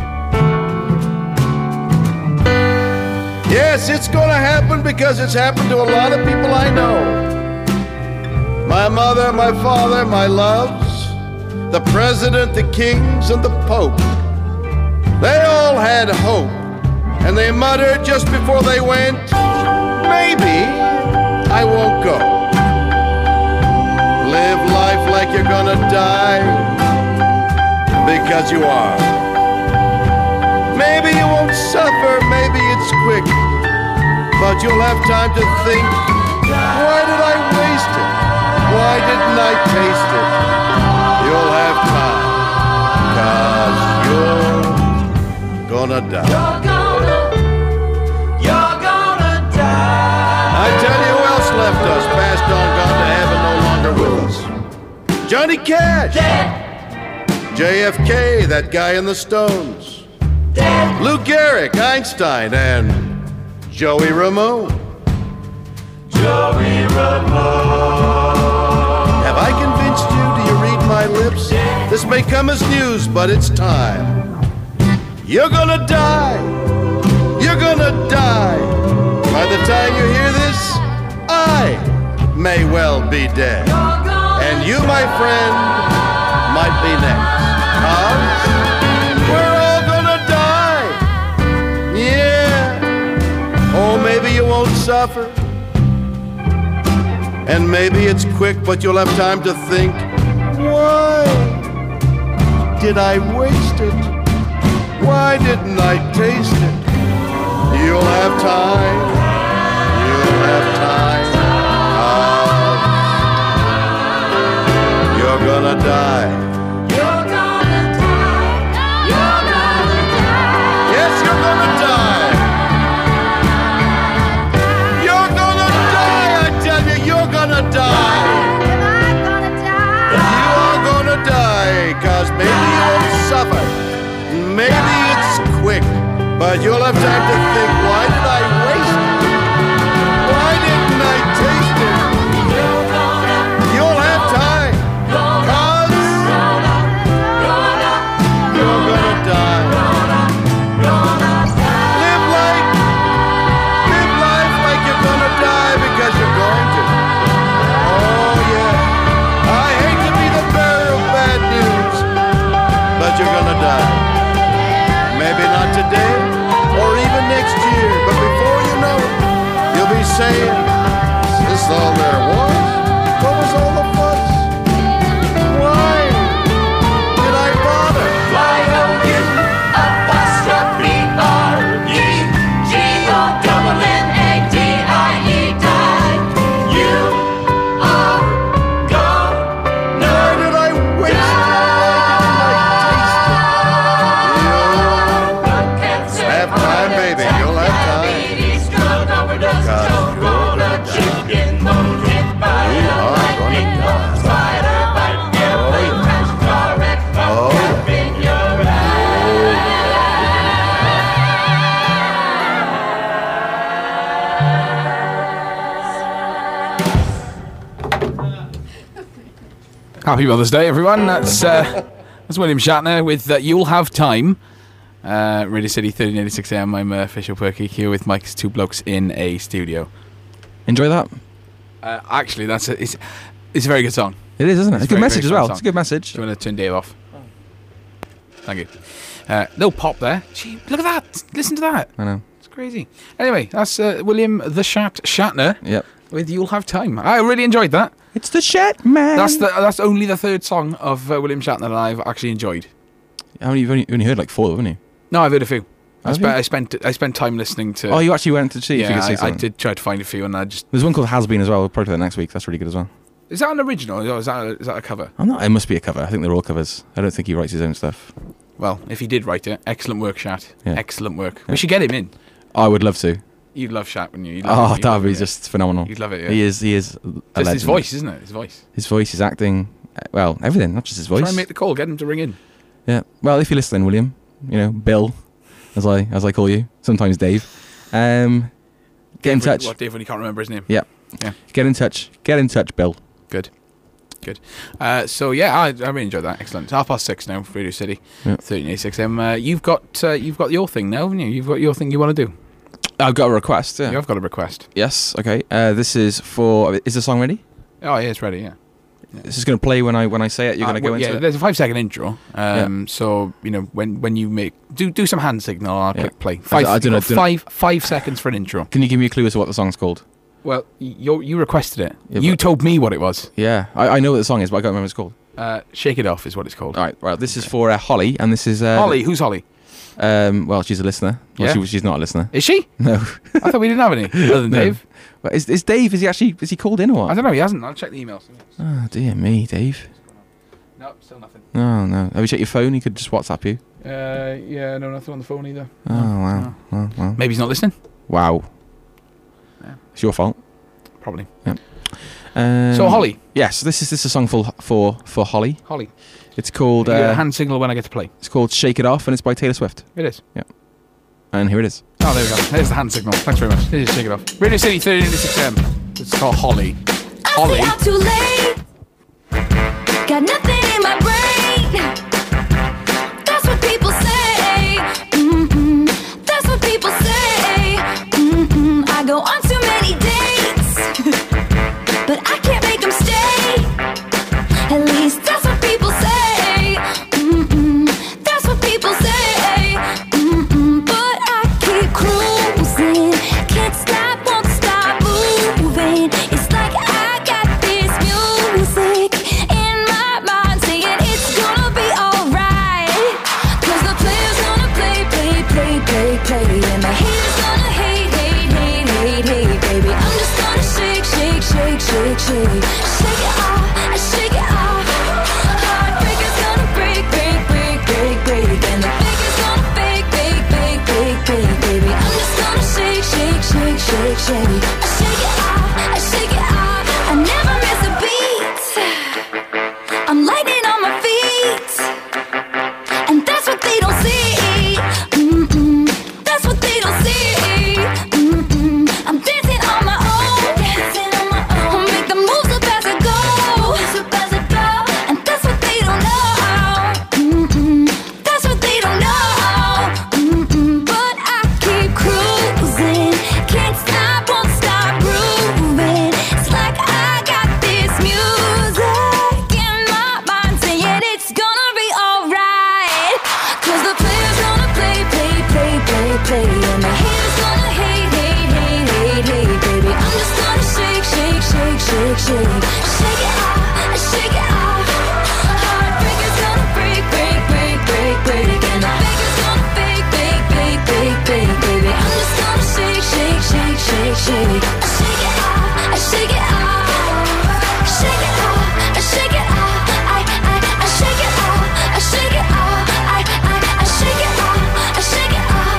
Yes, it's gonna happen because it's happened to a lot of people I know. My mother, my father, my loves, the president, the kings, and the pope. They all had hope, and they muttered just before they went, maybe I won't go. Live life like you're gonna die, because you are. Maybe you won't suffer, maybe it's quick, but you'll have time to think, why did I waste it? Why didn't I taste it? You'll have time, 'cause you're gonna die. You're gonna die. I tell you who else left us, passed on, gone to heaven, no longer with us. Johnny Cash. Dead. JFK, that guy in the Stones. Lou Gehrig, Einstein, and Joey Ramone. Joey Ramone. Have I convinced you? Do you read my lips? This may come as news, but it's time. You're gonna die. You're gonna die. By the time you hear this, I may well be dead. And you, my friend, might be next. 'Cause we're all gonna die. Yeah. Oh, maybe you won't suffer. And maybe it's quick, but you'll have time to think, why did I waste it? Why didn't I taste it? You'll have time. You'll have time. You're gonna die. You're gonna die. You're gonna die. Yes, you're gonna die. You're gonna die, I tell you, you're gonna die. You are gonna die, 'cause maybe you won't suffer. Maybe it's quick, but you'll have time to think, why did I waste it? Why didn't I taste it? You'll have time, 'cause you're gonna die. Live life like you're gonna die, because you're going to. Oh yeah, I hate to be the bearer of bad news, but you're gonna die. Maybe not today, or even next year, but before you know it, you'll be saying, is this all there was? What was all the fuss? Why did I bother? Y-O-U-apostrophe-R-E-G-O-N-N-A-D-I-E, die. You are gonna. Why did I waste it? Why didn't I taste it? Have time, baby. You'll have time. Drug overdose, choke, corona, chicken, moon hit by a lightning bolt, spider bite, airplane crash, car wreck, up in your Happy Mother's Day, everyone. That's William Shatner with You'll Have Time. Radio City 1386 AM. I'm Official Perky here with Mike's Two Blokes in a Studio. Enjoy that. Actually, it's a very good song. It is, isn't it? It's a good very, message very as well. song. It's a good message. Do you want to turn Dave off? Thank you. No pop there. Gee, look at that. Listen to that. I know. It's crazy. Anyway, that's William the Shatner. Yep. With You'll Have Time. I really enjoyed that. It's the Shat Man. That's only the third song of William Shatner that I've actually enjoyed. You've only heard like 4, haven't you? No, I've heard a few. Have you? I spent time listening to. Oh, you actually went to see if you could see I something. did try to find a few, and I just. There's one called Has Been as well. We'll probably do that next week. That's really good as well. Is that an original? Or is that a cover? I'm not. It must be a cover. I think they're all covers. I don't think he writes his own stuff. Well, if he did write it, excellent work, Shat. Yeah. Excellent work. Yeah. We should get him in. I would love to. You'd love Shat, wouldn't you? That would be just phenomenal. You'd love it. Yeah. He is. Just his voice, isn't it? His voice. His voice, his acting. Well, everything. Not just his voice. Try and make the call. Get him to ring in. Yeah. Well, if you're listening, William, Bill, as I call you, sometimes Dave. Get in touch. What, Dave, when you can't remember his name? Yeah. Get in touch. Get in touch, Bill. Good. So yeah, I really enjoyed that. Excellent. 6:30 now, Radio City, 1386 AM. You've got your thing now, haven't you? You've got your thing you want to do. I've got a request. Yeah. You have got a request. Yes. Okay. This is for. Is the song ready? Oh yeah, it's ready. Yeah. This is going to play when I say it. You're going to go into it. There's a 5-second intro. So when you do some hand signal, I'll click play. 5 seconds for an intro. Can you give me a clue as to what the song's called? Well, you requested it. Yeah, you told me what it was. Yeah, I know what the song is, but I can't remember what it's called. Shake It Off is what it's called. All right. Well, this is for Holly, and this is Holly. Who's Holly? Well, she's a listener. Well, Yeah. she's not a listener. Is she? No. I thought we didn't have any other than Dave. Well, is Dave? Is he called in or what? I don't know. He hasn't. I'll check the emails. Oh dear me, Dave. No, still nothing. Oh no. Have you checked your phone? He could just WhatsApp you. Yeah, no, nothing on the phone either. Oh wow. No. Well. Maybe he's not listening. Wow. Yeah. It's your fault. Probably. Yeah. So Holly. Yes, this is a song for Holly. Holly. It's called You get a hand signal when I get to play. It's called "Shake It Off" and it's by Taylor Swift. It is. Yeah. And here it is. Oh, there we go. There's the hand signal. Thanks very much. This is Shake It Off. Radio City 1386 AM. It's called Holly. Holly. I'm too late. Got nothing in my brain. That's what people say. That's what people say. I go on too many dates, but I can't make them stay. At least that's what people say. That's what people say. But I keep cruising. Can't stop, won't stop moving. It's like I got this music in my mind saying it's gonna be alright. 'Cause the player's gonna play. And the haters gonna hate. Baby, I'm just gonna shake. Shake it off, shake it off. Heartbreaker's gonna break. And the faker's gonna fake. Baby, I'm just gonna shake. I shake it off. I never miss a beat. I'm lightning on my feet. And that's what they don't see. That's what they don't see. I'm dancing on my own. Make the moves up as I go. And that's what they don't know. That's what they don't know. But I keep cruising. Can't stop, won't stop grooving. It's like I got this music in my mind saying it's gonna be alright. 'Cause the player's gonna play. And the haters gonna hate. Baby, I'm just gonna shake. Shake it off. Heartbreaker's gonna break. And the faker's gonna fake. Baby, I'm just gonna shake. I shake it off. Shake it off. I shake it off. I shake it off. I shake it off. I shake it off. I shake it off. I shake it off.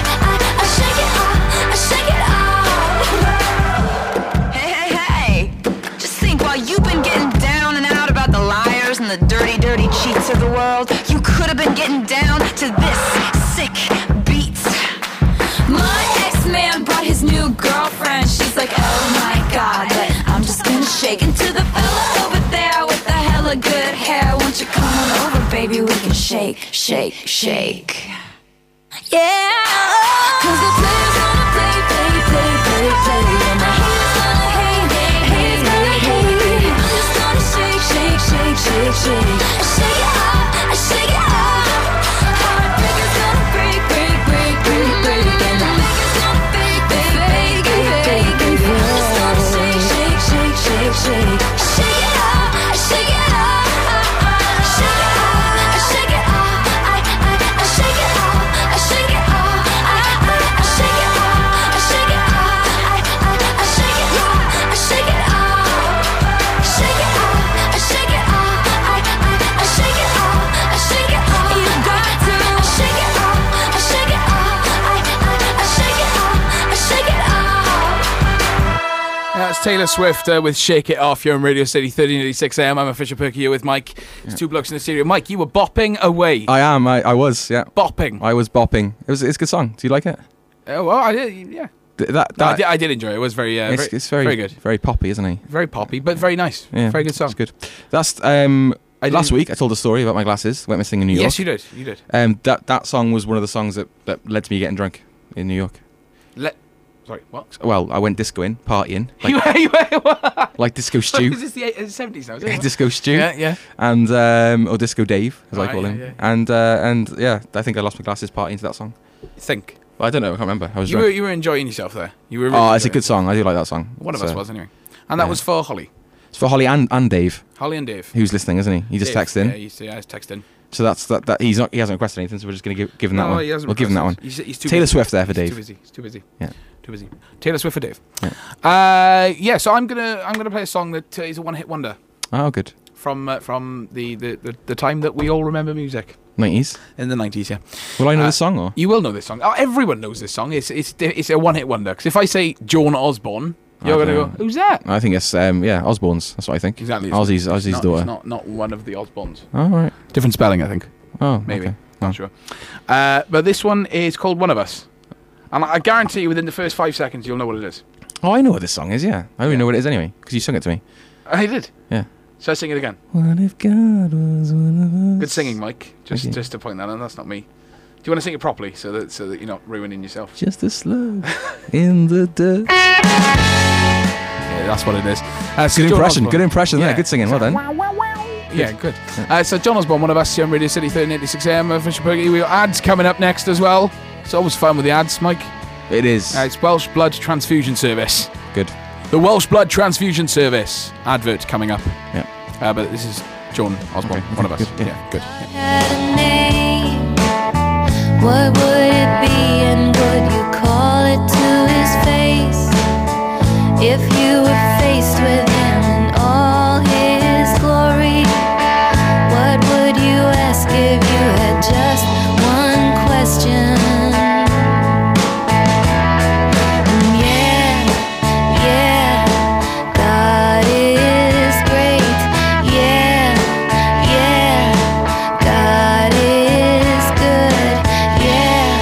Hey. Just think, while you've been getting down and out about the liars and the dirty cheats of the world, you could have been getting down to this sick beat. My ex-man brought his new girlfriend. She's like, oh my god, but I'm just gonna shake into the fella over there with the hella good hair. Won't you come on over, baby? We can shake. Yeah. 'Cause the player's gonna play. And the haters gonna hate. I'm just gonna shake. I shake it off. Heartbreaker's gonna break. And the faker's gonna fake. Baby, I'm just gonna shake. Shake it off. I shake it off. I shake it off. I shake it off. I shake it off. I shake it off. I shake it off. I shake it off. I shake it off. Shake it off. I shake it off. I shake it off. I shake it off. You got to shake it off. I shake it off. I shake it off. I shake it off. That's Taylor Swift with Shake It Off. You're on Radio City 1386 AM. I'm Fisher Perky here with Mike. There's two blokes in the studio. Mike, you were bopping away. I am. I was. Yeah. Bopping. I was bopping. It's a good song. Do you like it? Well, I did. Yeah. I did enjoy it. It was very. It's very good. Very poppy, isn't he? Very poppy, but very nice. Yeah, very good song. It's good. That's last week I told a story about my glasses went missing in New York. Yes, you did. You did. That song was one of the songs that led to me getting drunk in New York. Sorry, what? Well, I went discoing, partying. Like, you like Disco Stew. Is this the 70s now? Is it? Disco Stew. Yeah. And or Disco Dave, as I call him. Yeah. And yeah, I think I lost my glasses partying to that song. Think. Well, I don't know. I can't remember. I was you drunk. were enjoying yourself there. You were. Really it's a good song. I do like that song. One of us was anyway. And that was for Holly. It's for Holly and Dave. Holly and Dave. Who's listening, isn't he? He just texted in. Yeah, he's texting. So that's that. He hasn't requested anything, so we're just going to give him that one. We'll give him that one. He's too Taylor busy. Swift there for Dave. He's too busy. Yeah. Too busy. Taylor Swift for Dave. Yeah. So I'm gonna play a song that is a one-hit wonder. Oh, good. From the time that we all remember music. 90s. In the 90s, yeah. Will I know this song or? You will know this song. Oh, everyone knows this song. It's a one-hit wonder. Because if I say Joan Osborne, You're going to go, who's that? I think it's Osborne's. That's what I think. Exactly. Ozzy's daughter. It's not one of the Osborns. Oh, right. Different spelling, I think. Oh, maybe. okay. Not sure. But this one is called One of Us. And I guarantee you within the first 5 seconds you'll know what it is. Oh, I know what this song is, yeah. I don't even know what it is anyway, because you sung it to me. I did? Yeah. So I sing it again. What if God was one of us? Good singing, Mike. Just to point that out, that's not me. Do you want to sing it properly so that you're not ruining yourself? Just a slug in the dirt. Yeah, that's what it is. Good impression. Good impression there. Good singing. Well done. Yeah, good. So John Osborne, One of Us, here on Radio City, 1386 AM, official programme. We've got ads coming up next as well. It's always fun with the ads, Mike. It is. It's Welsh Blood Transfusion Service. Good. The Welsh Blood Transfusion Service advert coming up. Yeah. But this is John Osborne, One of Us. Good. Yeah, good. Yeah. Had a name, what would it be, and would you call it to his face? If you were faced with him in all his glory, what would you ask if you had just one question? And yeah, God is great. Yeah, God is good. Yeah.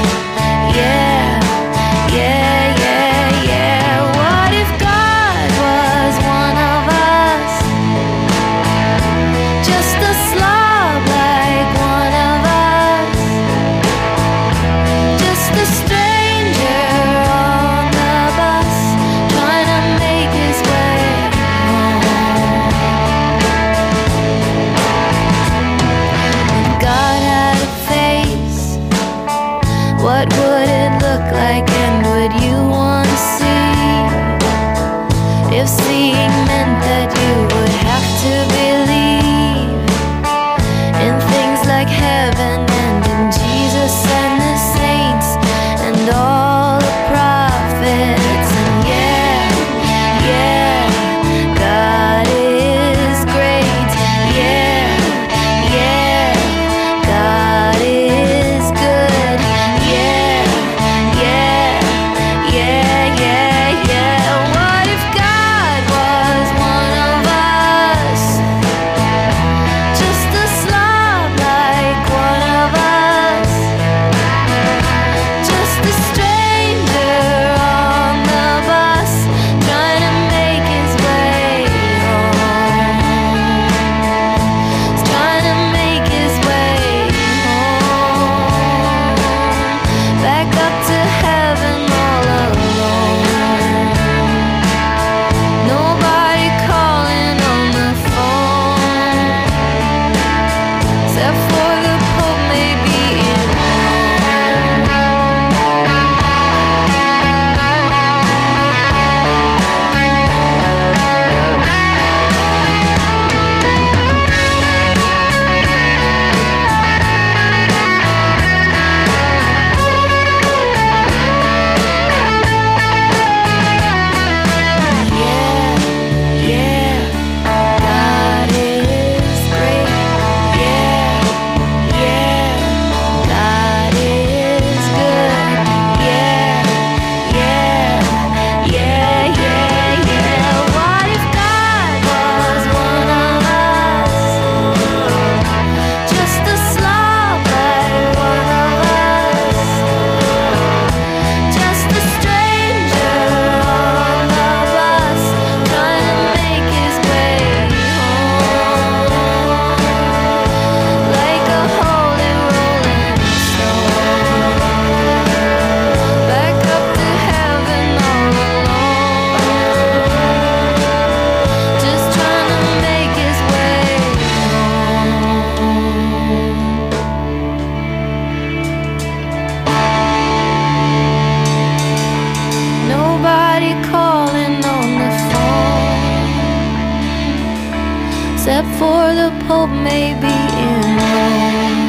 What if God was one of us? Just a slob like one of us. Just a stranger on the bus, trying to make his way home. If God had a face, what would it look like, and would you want to see? If seeing meant that you would have to believe in things like heaven and in Jesus and the saints and all the prophets. And yeah, God is great. Yeah, God is good. Yeah. What if God was one of us? Just a slob like one of us. Just a stranger on the bus, trying to make his way home. Trying to make his way home. Back up to heaven all alone. Nobody calling on the phone, except for the Pope maybe in God is great. Yeah, God is good. Yeah. What if God was one of us? Just a slob like one of us. Just a stranger on the bus, trying to make his way home. Like a holy rolling stone. Back up to heaven all alone. Just trying to make his way home. Nobody calling on the phone, except for the Pope maybe in Rome.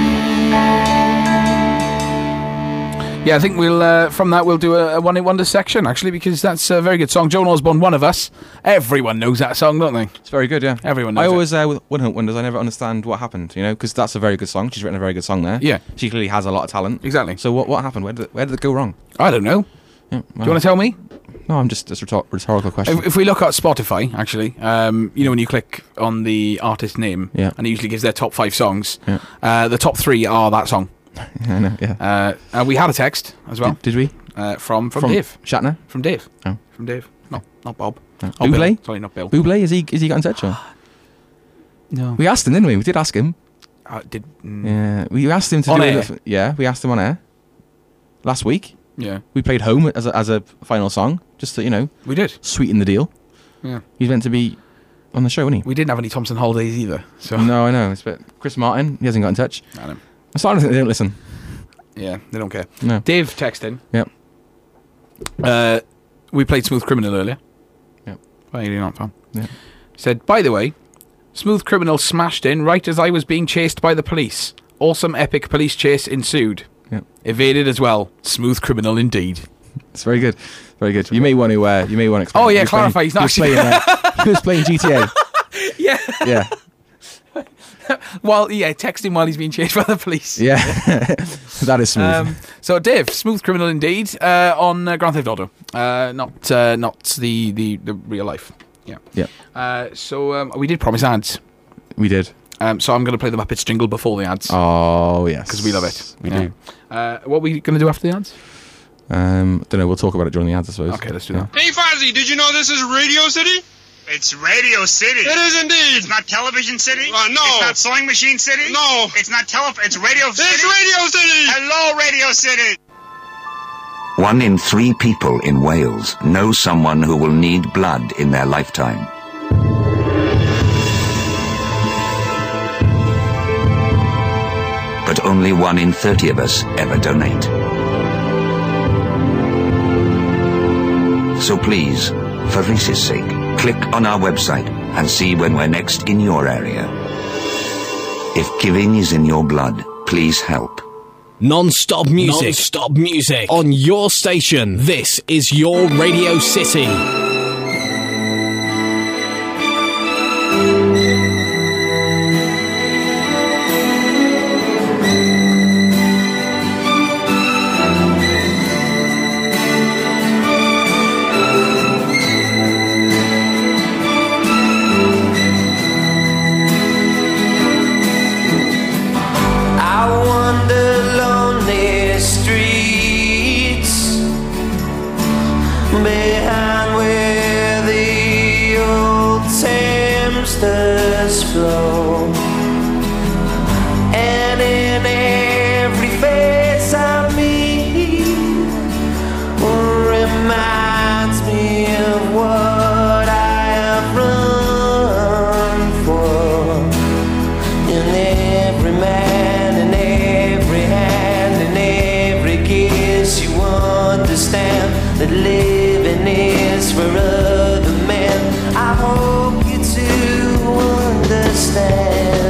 Yeah, I think we'll from that we'll do a one hit wonder section actually, because that's a very good song. Joan Osborne, One of Us. Everyone knows that song, don't they? It's very good, yeah. Everyone knows I always, with One Hit Wonders, I never understand what happened, because that's a very good song. She's written a very good song there. Yeah. She clearly has a lot of talent. Exactly. So what happened? Where did it go wrong? I don't know. Yeah, Do you want to tell me? No, I'm just a rhetorical question. If we look at Spotify, actually, you know, when you click on the artist name, Yeah. and it usually gives their top 5 songs, Yeah. the top 3 are that song. I know, yeah. And we had a text as well. Did we? From Dave. Shatner? From Dave. Oh. From Dave. No, not Bob. Oh. Oh, Bill. Bublé? Sorry, not Bill. Bublé? Is he got in touch? Or? No. We asked him, didn't we? We did ask him. Yeah, we asked him to On do air? it. Yeah, we asked him on air last week. Yeah. We played Home as a final song, just to, you know, We did. sweeten the deal. Yeah. He's meant to be on the show, isn't he? We didn't have any Thompson holidays either. So No, I know. It's a bit. Chris Martin, he hasn't got in touch. I know. I'm starting to think they don't listen. Yeah, they don't care. No. Dave texted Yep. we played Smooth Criminal earlier. Yep. Why are you not, Tom? Yeah. Said, by the way, Smooth Criminal smashed in right as I was being chased by the police. Awesome epic police chase ensued. Yep. Evaded as well. Smooth Criminal indeed. It's very good. Very good. You may want to. Explain. Oh yeah, clarify. He's not he was playing GTA. Yeah. Yeah. Texting while he's being chased by the police. Yeah. That is smooth. So Dave, Smooth Criminal indeed, on Grand Theft Auto. Not the real life. Yeah. Yeah. So we did promise ads. We did. So I'm going to play the Muppets jingle before the ads. Oh yes, because we love it. We do. What are we going to do after the ads? Don't know. We'll talk about it during the ads, I suppose. Okay, let's do that. Hey, Fozzie, did you know this is Radio City? It's Radio City. It is indeed. It's not Television City. No. It's not Sewing Machine City. No. It's not It's Radio City. It's Radio City. Hello, Radio City. 1 in 3 people in Wales know someone who will need blood in their lifetime. But only 1 in 30 of us ever donate. So please, for Reese's sake, click on our website and see when we're next in your area. If giving is in your blood, please help. Non-stop music. Non-stop music. On your station. This is your Radio City. behind where the old Thames's flow. And in every face I meet reminds me of what I have run for. In every man, in every hand, in every kiss, you understand that living is for other men. I hope you do understand.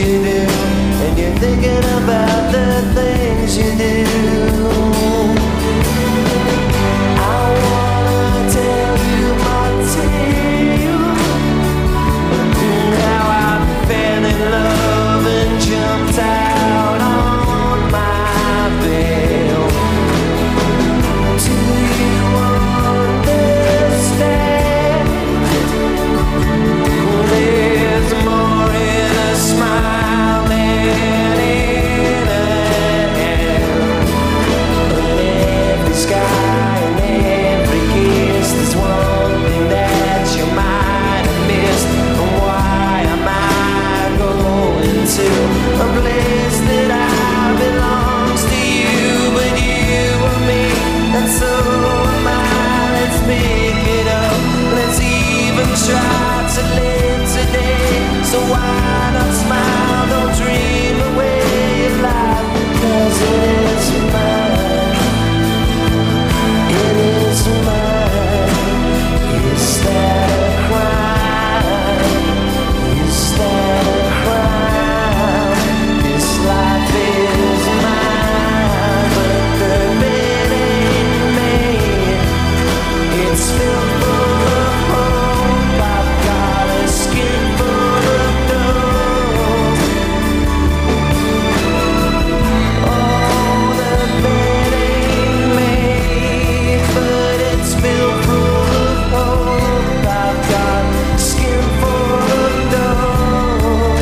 you do, and you're thinking about the things you do. I wanna tell you my tale, how I fell in love and jumped out on my bail. Do you understand? There's more in a smile than in a hand. In every sky and every kiss, there's one thing that you might have missed. Why am I going to a place that belongs to you, but you are me, and so am I? Let's pick it up, let's even try to live today. So why not smile, don't dream away your life, 'cause it is mine, it is mine. Is that a crime? Is that a crime? This life is mine, but the bed ain't made. It's filled full of hope. I've got a skin full of gold. Oh, the bed ain't made, but it's filled full of hope. I've got a skin full of gold.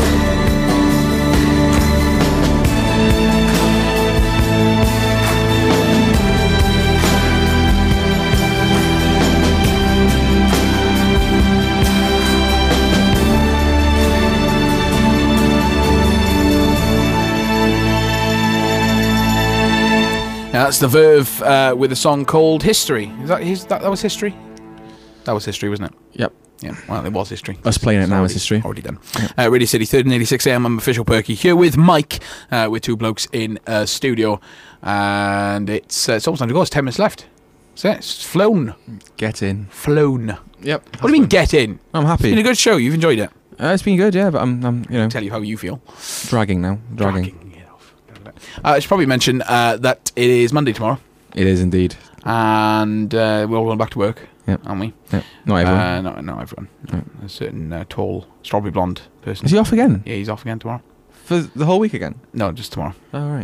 Now that's the Verve with a song called History. That was History? That was History, wasn't it? Yep. Yeah, well, it was History. Us playing it now is history. Already done. Radio City, 1386 AM. I'm Official Perky here with Mike, with two blokes in studio. And it's almost time to go. It's 10 minutes left. So it's flown. Get in. Flown. Yep. What do you mean, get in? I'm happy. It's been a good show. You've enjoyed it. It's been good, yeah, but I'm Tell you how you feel. dragging now. Dragging. I should probably mention that it is Monday tomorrow. It is indeed. And we're all going back to work, Yep. aren't we? Yep. Not everyone. Not everyone. A certain tall, strawberry blonde person. Is he off again? Yeah, he's off again tomorrow. For the whole week again? No, just tomorrow. Oh, right.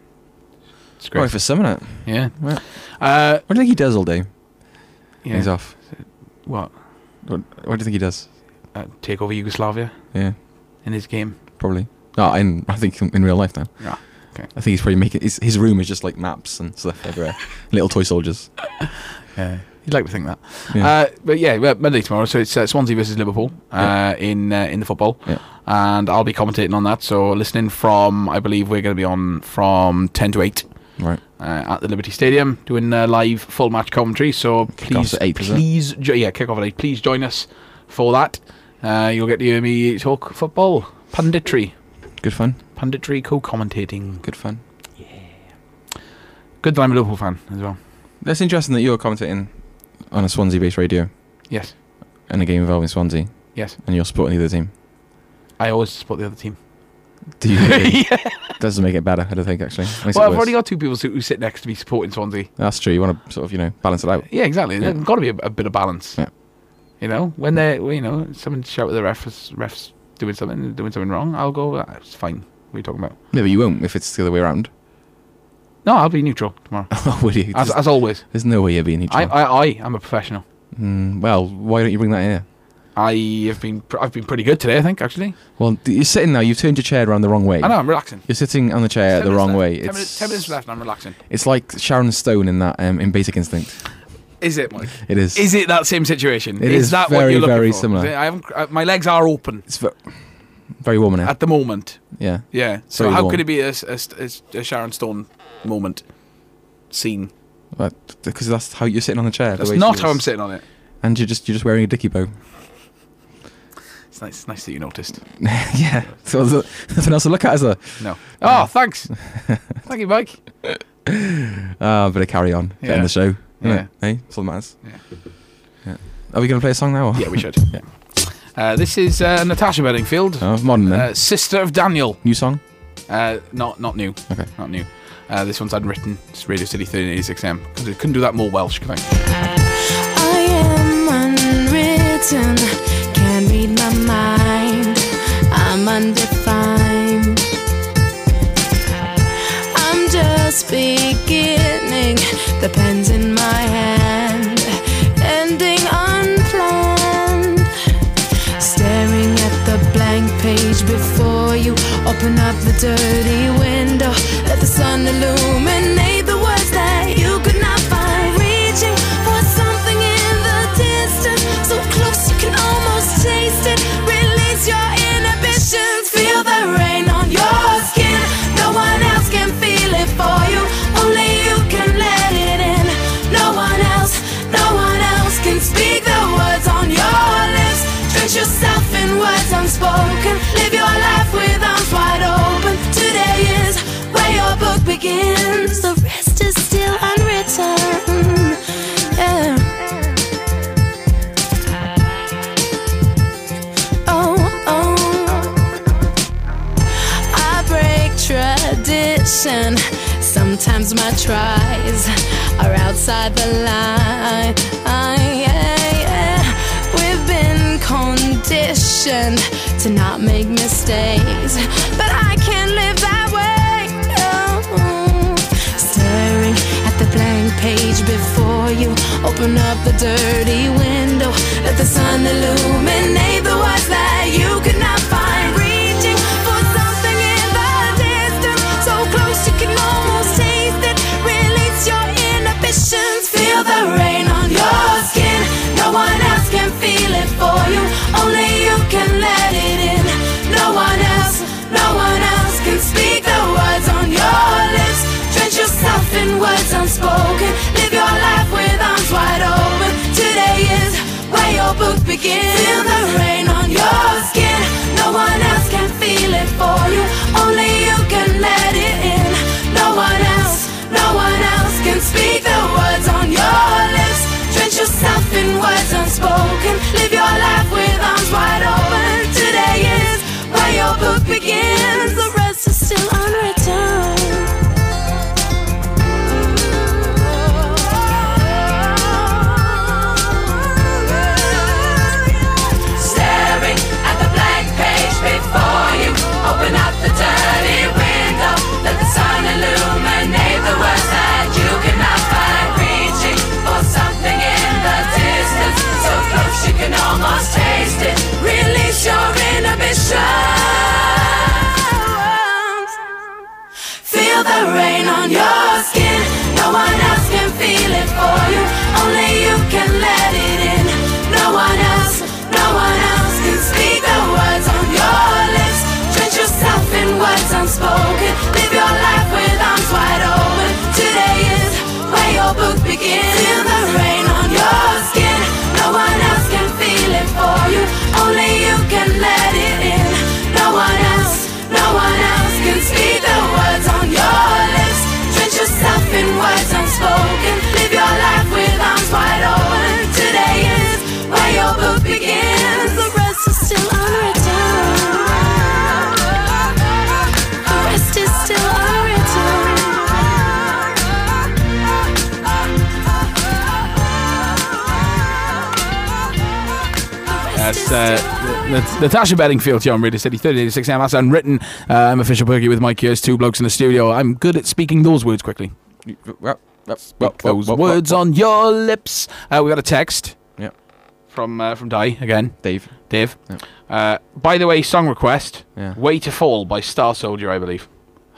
It's great. Right, for some of it. Yeah. Right. What do you think he does all day? Yeah. He's off. What? What do you think he does? Take over Yugoslavia Yeah. in his game. Probably. No, I think in real life now. Yeah. Okay. I think he's probably making his room is just like maps and stuff everywhere. Little toy soldiers. Yeah. You'd like to think that. Yeah. But yeah, Monday tomorrow. So it's Swansea versus Liverpool in the football. Yeah. And I'll be commentating on that. So listening from, I believe we're going to be on from 10 to 8. Right. At the Liberty Stadium doing live full match commentary. So please, at 8, kick off at 8. Please join us for that. You'll get to hear me talk football, punditry. Good fun. Punditry, co-commentating. Good fun. Yeah. Good that I'm a Liverpool fan as well. That's interesting that you're commentating on a Swansea-based radio. Yes. In a game involving Swansea. Yes. And you're supporting the other team. I always support the other team. Do you? Really? Yeah. Doesn't make it better, I don't think, actually. Well, I've already got two people who sit next to me supporting Swansea. That's true. You want to sort of, balance it out. Yeah, exactly. Yeah. There's got to be a bit of balance. Yeah. When they're, someone shout at the refs doing something wrong, I'll go, it's fine. What are you talking about? No, but you won't if it's the other way around. No, I'll be neutral tomorrow. Oh, will you? As always. There's no way you're being neutral. I am a professional. Well, why don't you bring that here? I've been pretty good today, I think, actually. Well, you're sitting now. You've turned your chair around the wrong way. I know, I'm relaxing. You're sitting on the chair the wrong way. 10 minutes left and I'm relaxing. It's like Sharon Stone in that in Basic Instinct. Is it, Mike? It is. Is it that same situation? It is that very, what you're looking very for? similar. My legs are open. It's very warm now. At the moment. Yeah. Yeah. So very how warm. could it be a Sharon Stone moment scene? Because that's how you're sitting on the chair. That's not how I'm sitting on it. And you're just wearing a dicky bow. It's nice that you noticed. Yeah. So nothing else to look at, is there? No. Oh, thanks. Thank you, Mike. Bit of carry on. Yeah. Getting the show. Yeah. Hey, that's all that matters. Yeah. Yeah. Are we going to play a song now? Or? Yeah, we should. Yeah. This is Natasha Bedingfield. Oh, modern then. Sister of Daniel. New song? Not new. Okay. Not new. This one's unwritten. It's Radio City 1386 AM. Couldn't do that more Welsh, could I? I am unwritten, can't read my mind. I'm undefined. I'm just beginning, the pen's in my hand, ending unplanned. Staring at the blank page before you, open up the dirty window, let the sun illuminate the words that you could not find. Reaching for something in the distance, so close you can almost taste it. Release your inhibitions, feel the rain on your skin. No one else can feel it for you, only you can let it in. No one else can speak the words on your lips. Drench yourself in words unspoken, live your life with arms wide open. Today is where your book begins, the rest is still unwritten. Yeah. I break tradition. Sometimes my tries are outside the line. We've been conditioned to not make mistakes, but I can't live that way. No. Staring at the blank page before you, open up the dirty window, let the sun illuminate the words that you could not find. Reaching for something in the distance, so close you can almost taste it. Release your inhibitions, feel the rain on your skin. No one else can feel it for you, only you can let it in. No one else can speak the words on your lips. Drench yourself in words unspoken, live your life with arms wide open. Today is where your book begins. Feel the rain on your skin. No one else can feel it for you, only you can let it in. No one else can speak the words on your lips. Drench yourself in words unspoken, live your life with arms wide open. Today is where your book begins, the rest is still unwritten. Staring at the blank page before you, open up the dirty window, let the sun illuminate the words that you cannot find. Reaching for something in the distance, so close you can almost taste it. Release your inhibitions, feel the rain on your skin. No one else can feel it for you, only you can let it in. No one else can speak the words on your lips. Drench yourself in words unspoken, live your life with arms wide open. Today is where your book begins. Feel the rain on your skin. No one else can feel it for you, only you can let it in. No one else can speak the words on your lips. Drench yourself in words unspoken, live your life with arms wide open. Today is where your book begins, the rest is still unwritten. The rest is still unwritten. That's Natasha Bedingfield here on Radio City 1386 AM. That's unwritten. I'm Official Perky with Mike here. It's two blokes in the studio. I'm good at speaking those words quickly. Those words on your lips. We got a text. Yeah. From Di again. Dave. Yeah. By the way, song request. Yeah. Way to Fall by Star Soldier, I believe.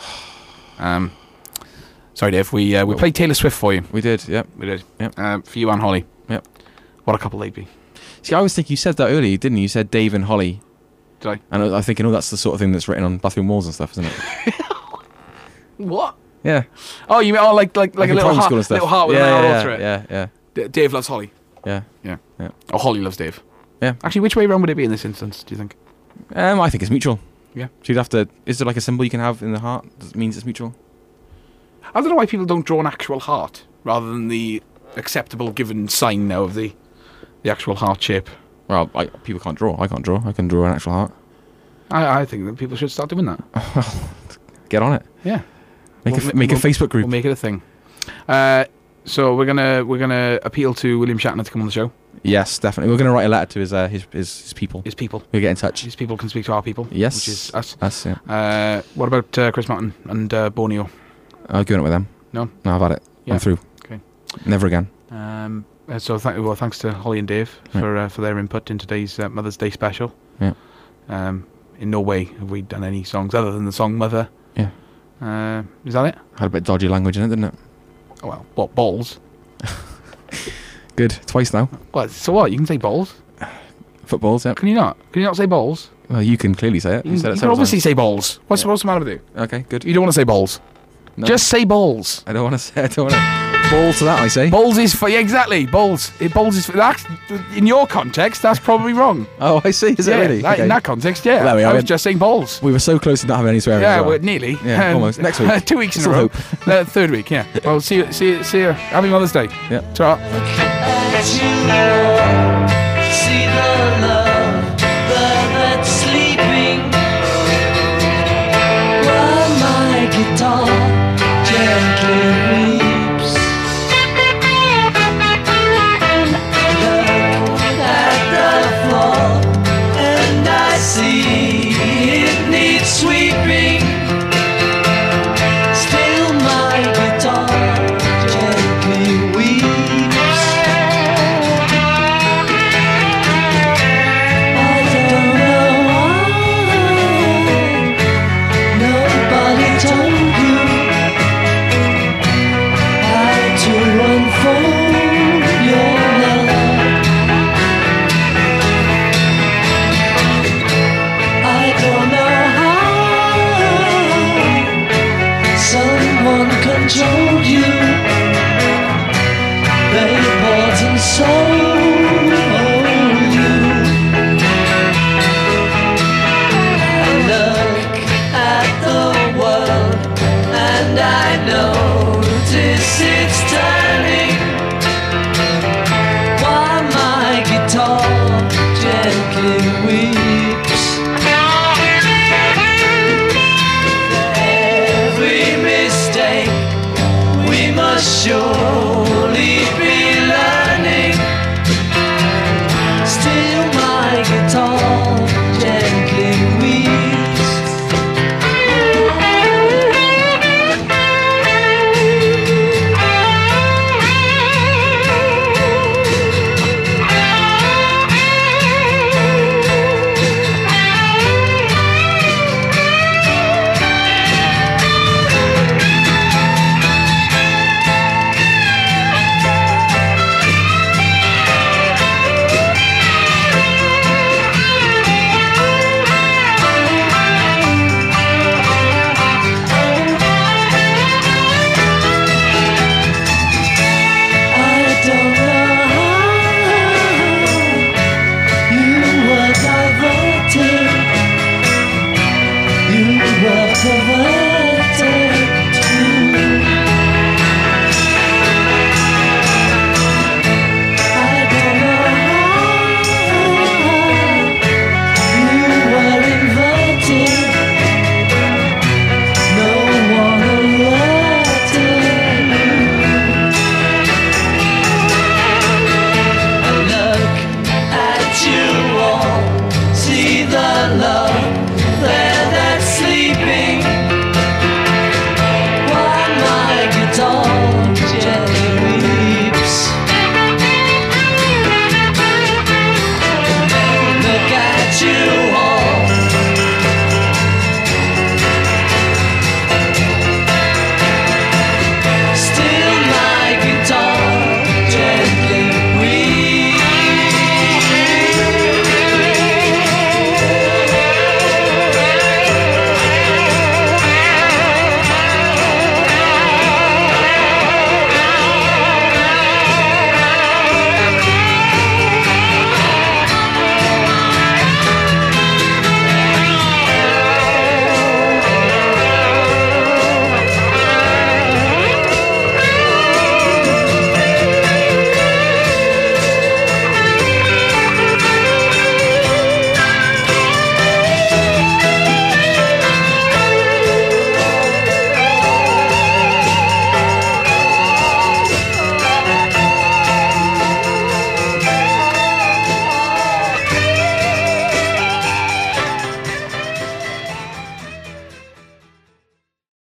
Sorry, Dave. We played Taylor Swift for you. We did. Yep. We did. Yep. For you and Holly. Yep. What a couple they'd be. See, I always think you said that earlier, didn't you? You said Dave and Holly. Did I? And I'm thinking, that's the sort of thing that's written on bathroom walls and stuff, isn't it? What? Yeah. Oh, you mean like a little heart with an arrow through it? Yeah. Dave loves Holly. Yeah. Or Holly loves Dave. Yeah. Actually, which way around would it be in this instance, do you think? I think it's mutual. Yeah. So you'd have to... Is there like a symbol you can have in the heart that means it's mutual? I don't know why people don't draw an actual heart rather than the acceptable given sign now of the actual heart shape. Well, people can't draw. I can't draw. I can draw an actual heart. I think that people should start doing that. Get on it. Yeah. Make a Facebook group. We'll make it a thing. So we're gonna appeal to William Shatner to come on the show. Yes, definitely. We're gonna write a letter to his people. His people. We'll get in touch. His people can speak to our people. Yes. Which is us. Us, yeah. What about Chris Martin and Borneo? I'll go in it with them. No, I've had it. Yeah. I'm through. Okay. Never again. So thanks to Holly and Dave for their input in today's Mother's Day special. Yeah. In no way have we done any songs other than the song Mother. Yeah. Is that it? Had a bit of dodgy language in it, didn't it? Oh, well, what, balls? Good. Twice now. What? So what? You can say balls? Footballs, yeah. Can you not? Can you not say balls? Well, you can clearly say it. You said it can several obviously times. say balls. What's the matter with you? Okay, good. You don't want to say balls? No. Just say balls. I don't want to say. I don't want to. Balls to that, I say. Balls is for... Yeah, exactly. Balls. Balls is for... That's, in your context, that's probably wrong. Oh, I see. Is it really? Okay. In that context, yeah. Well, I was just saying balls. We were so close to not having any swearing. Yeah, as well. we're nearly. Yeah, almost. Next week. 2 weeks in Still a row. hope. Third week, yeah. Well, see you. Happy Mother's Day. Yeah. Ta-ra. See the love that's sleeping while my guitar gently weeps. Look at the floor and I see it needs sweeping. Still my guitar gently weeps. Control you.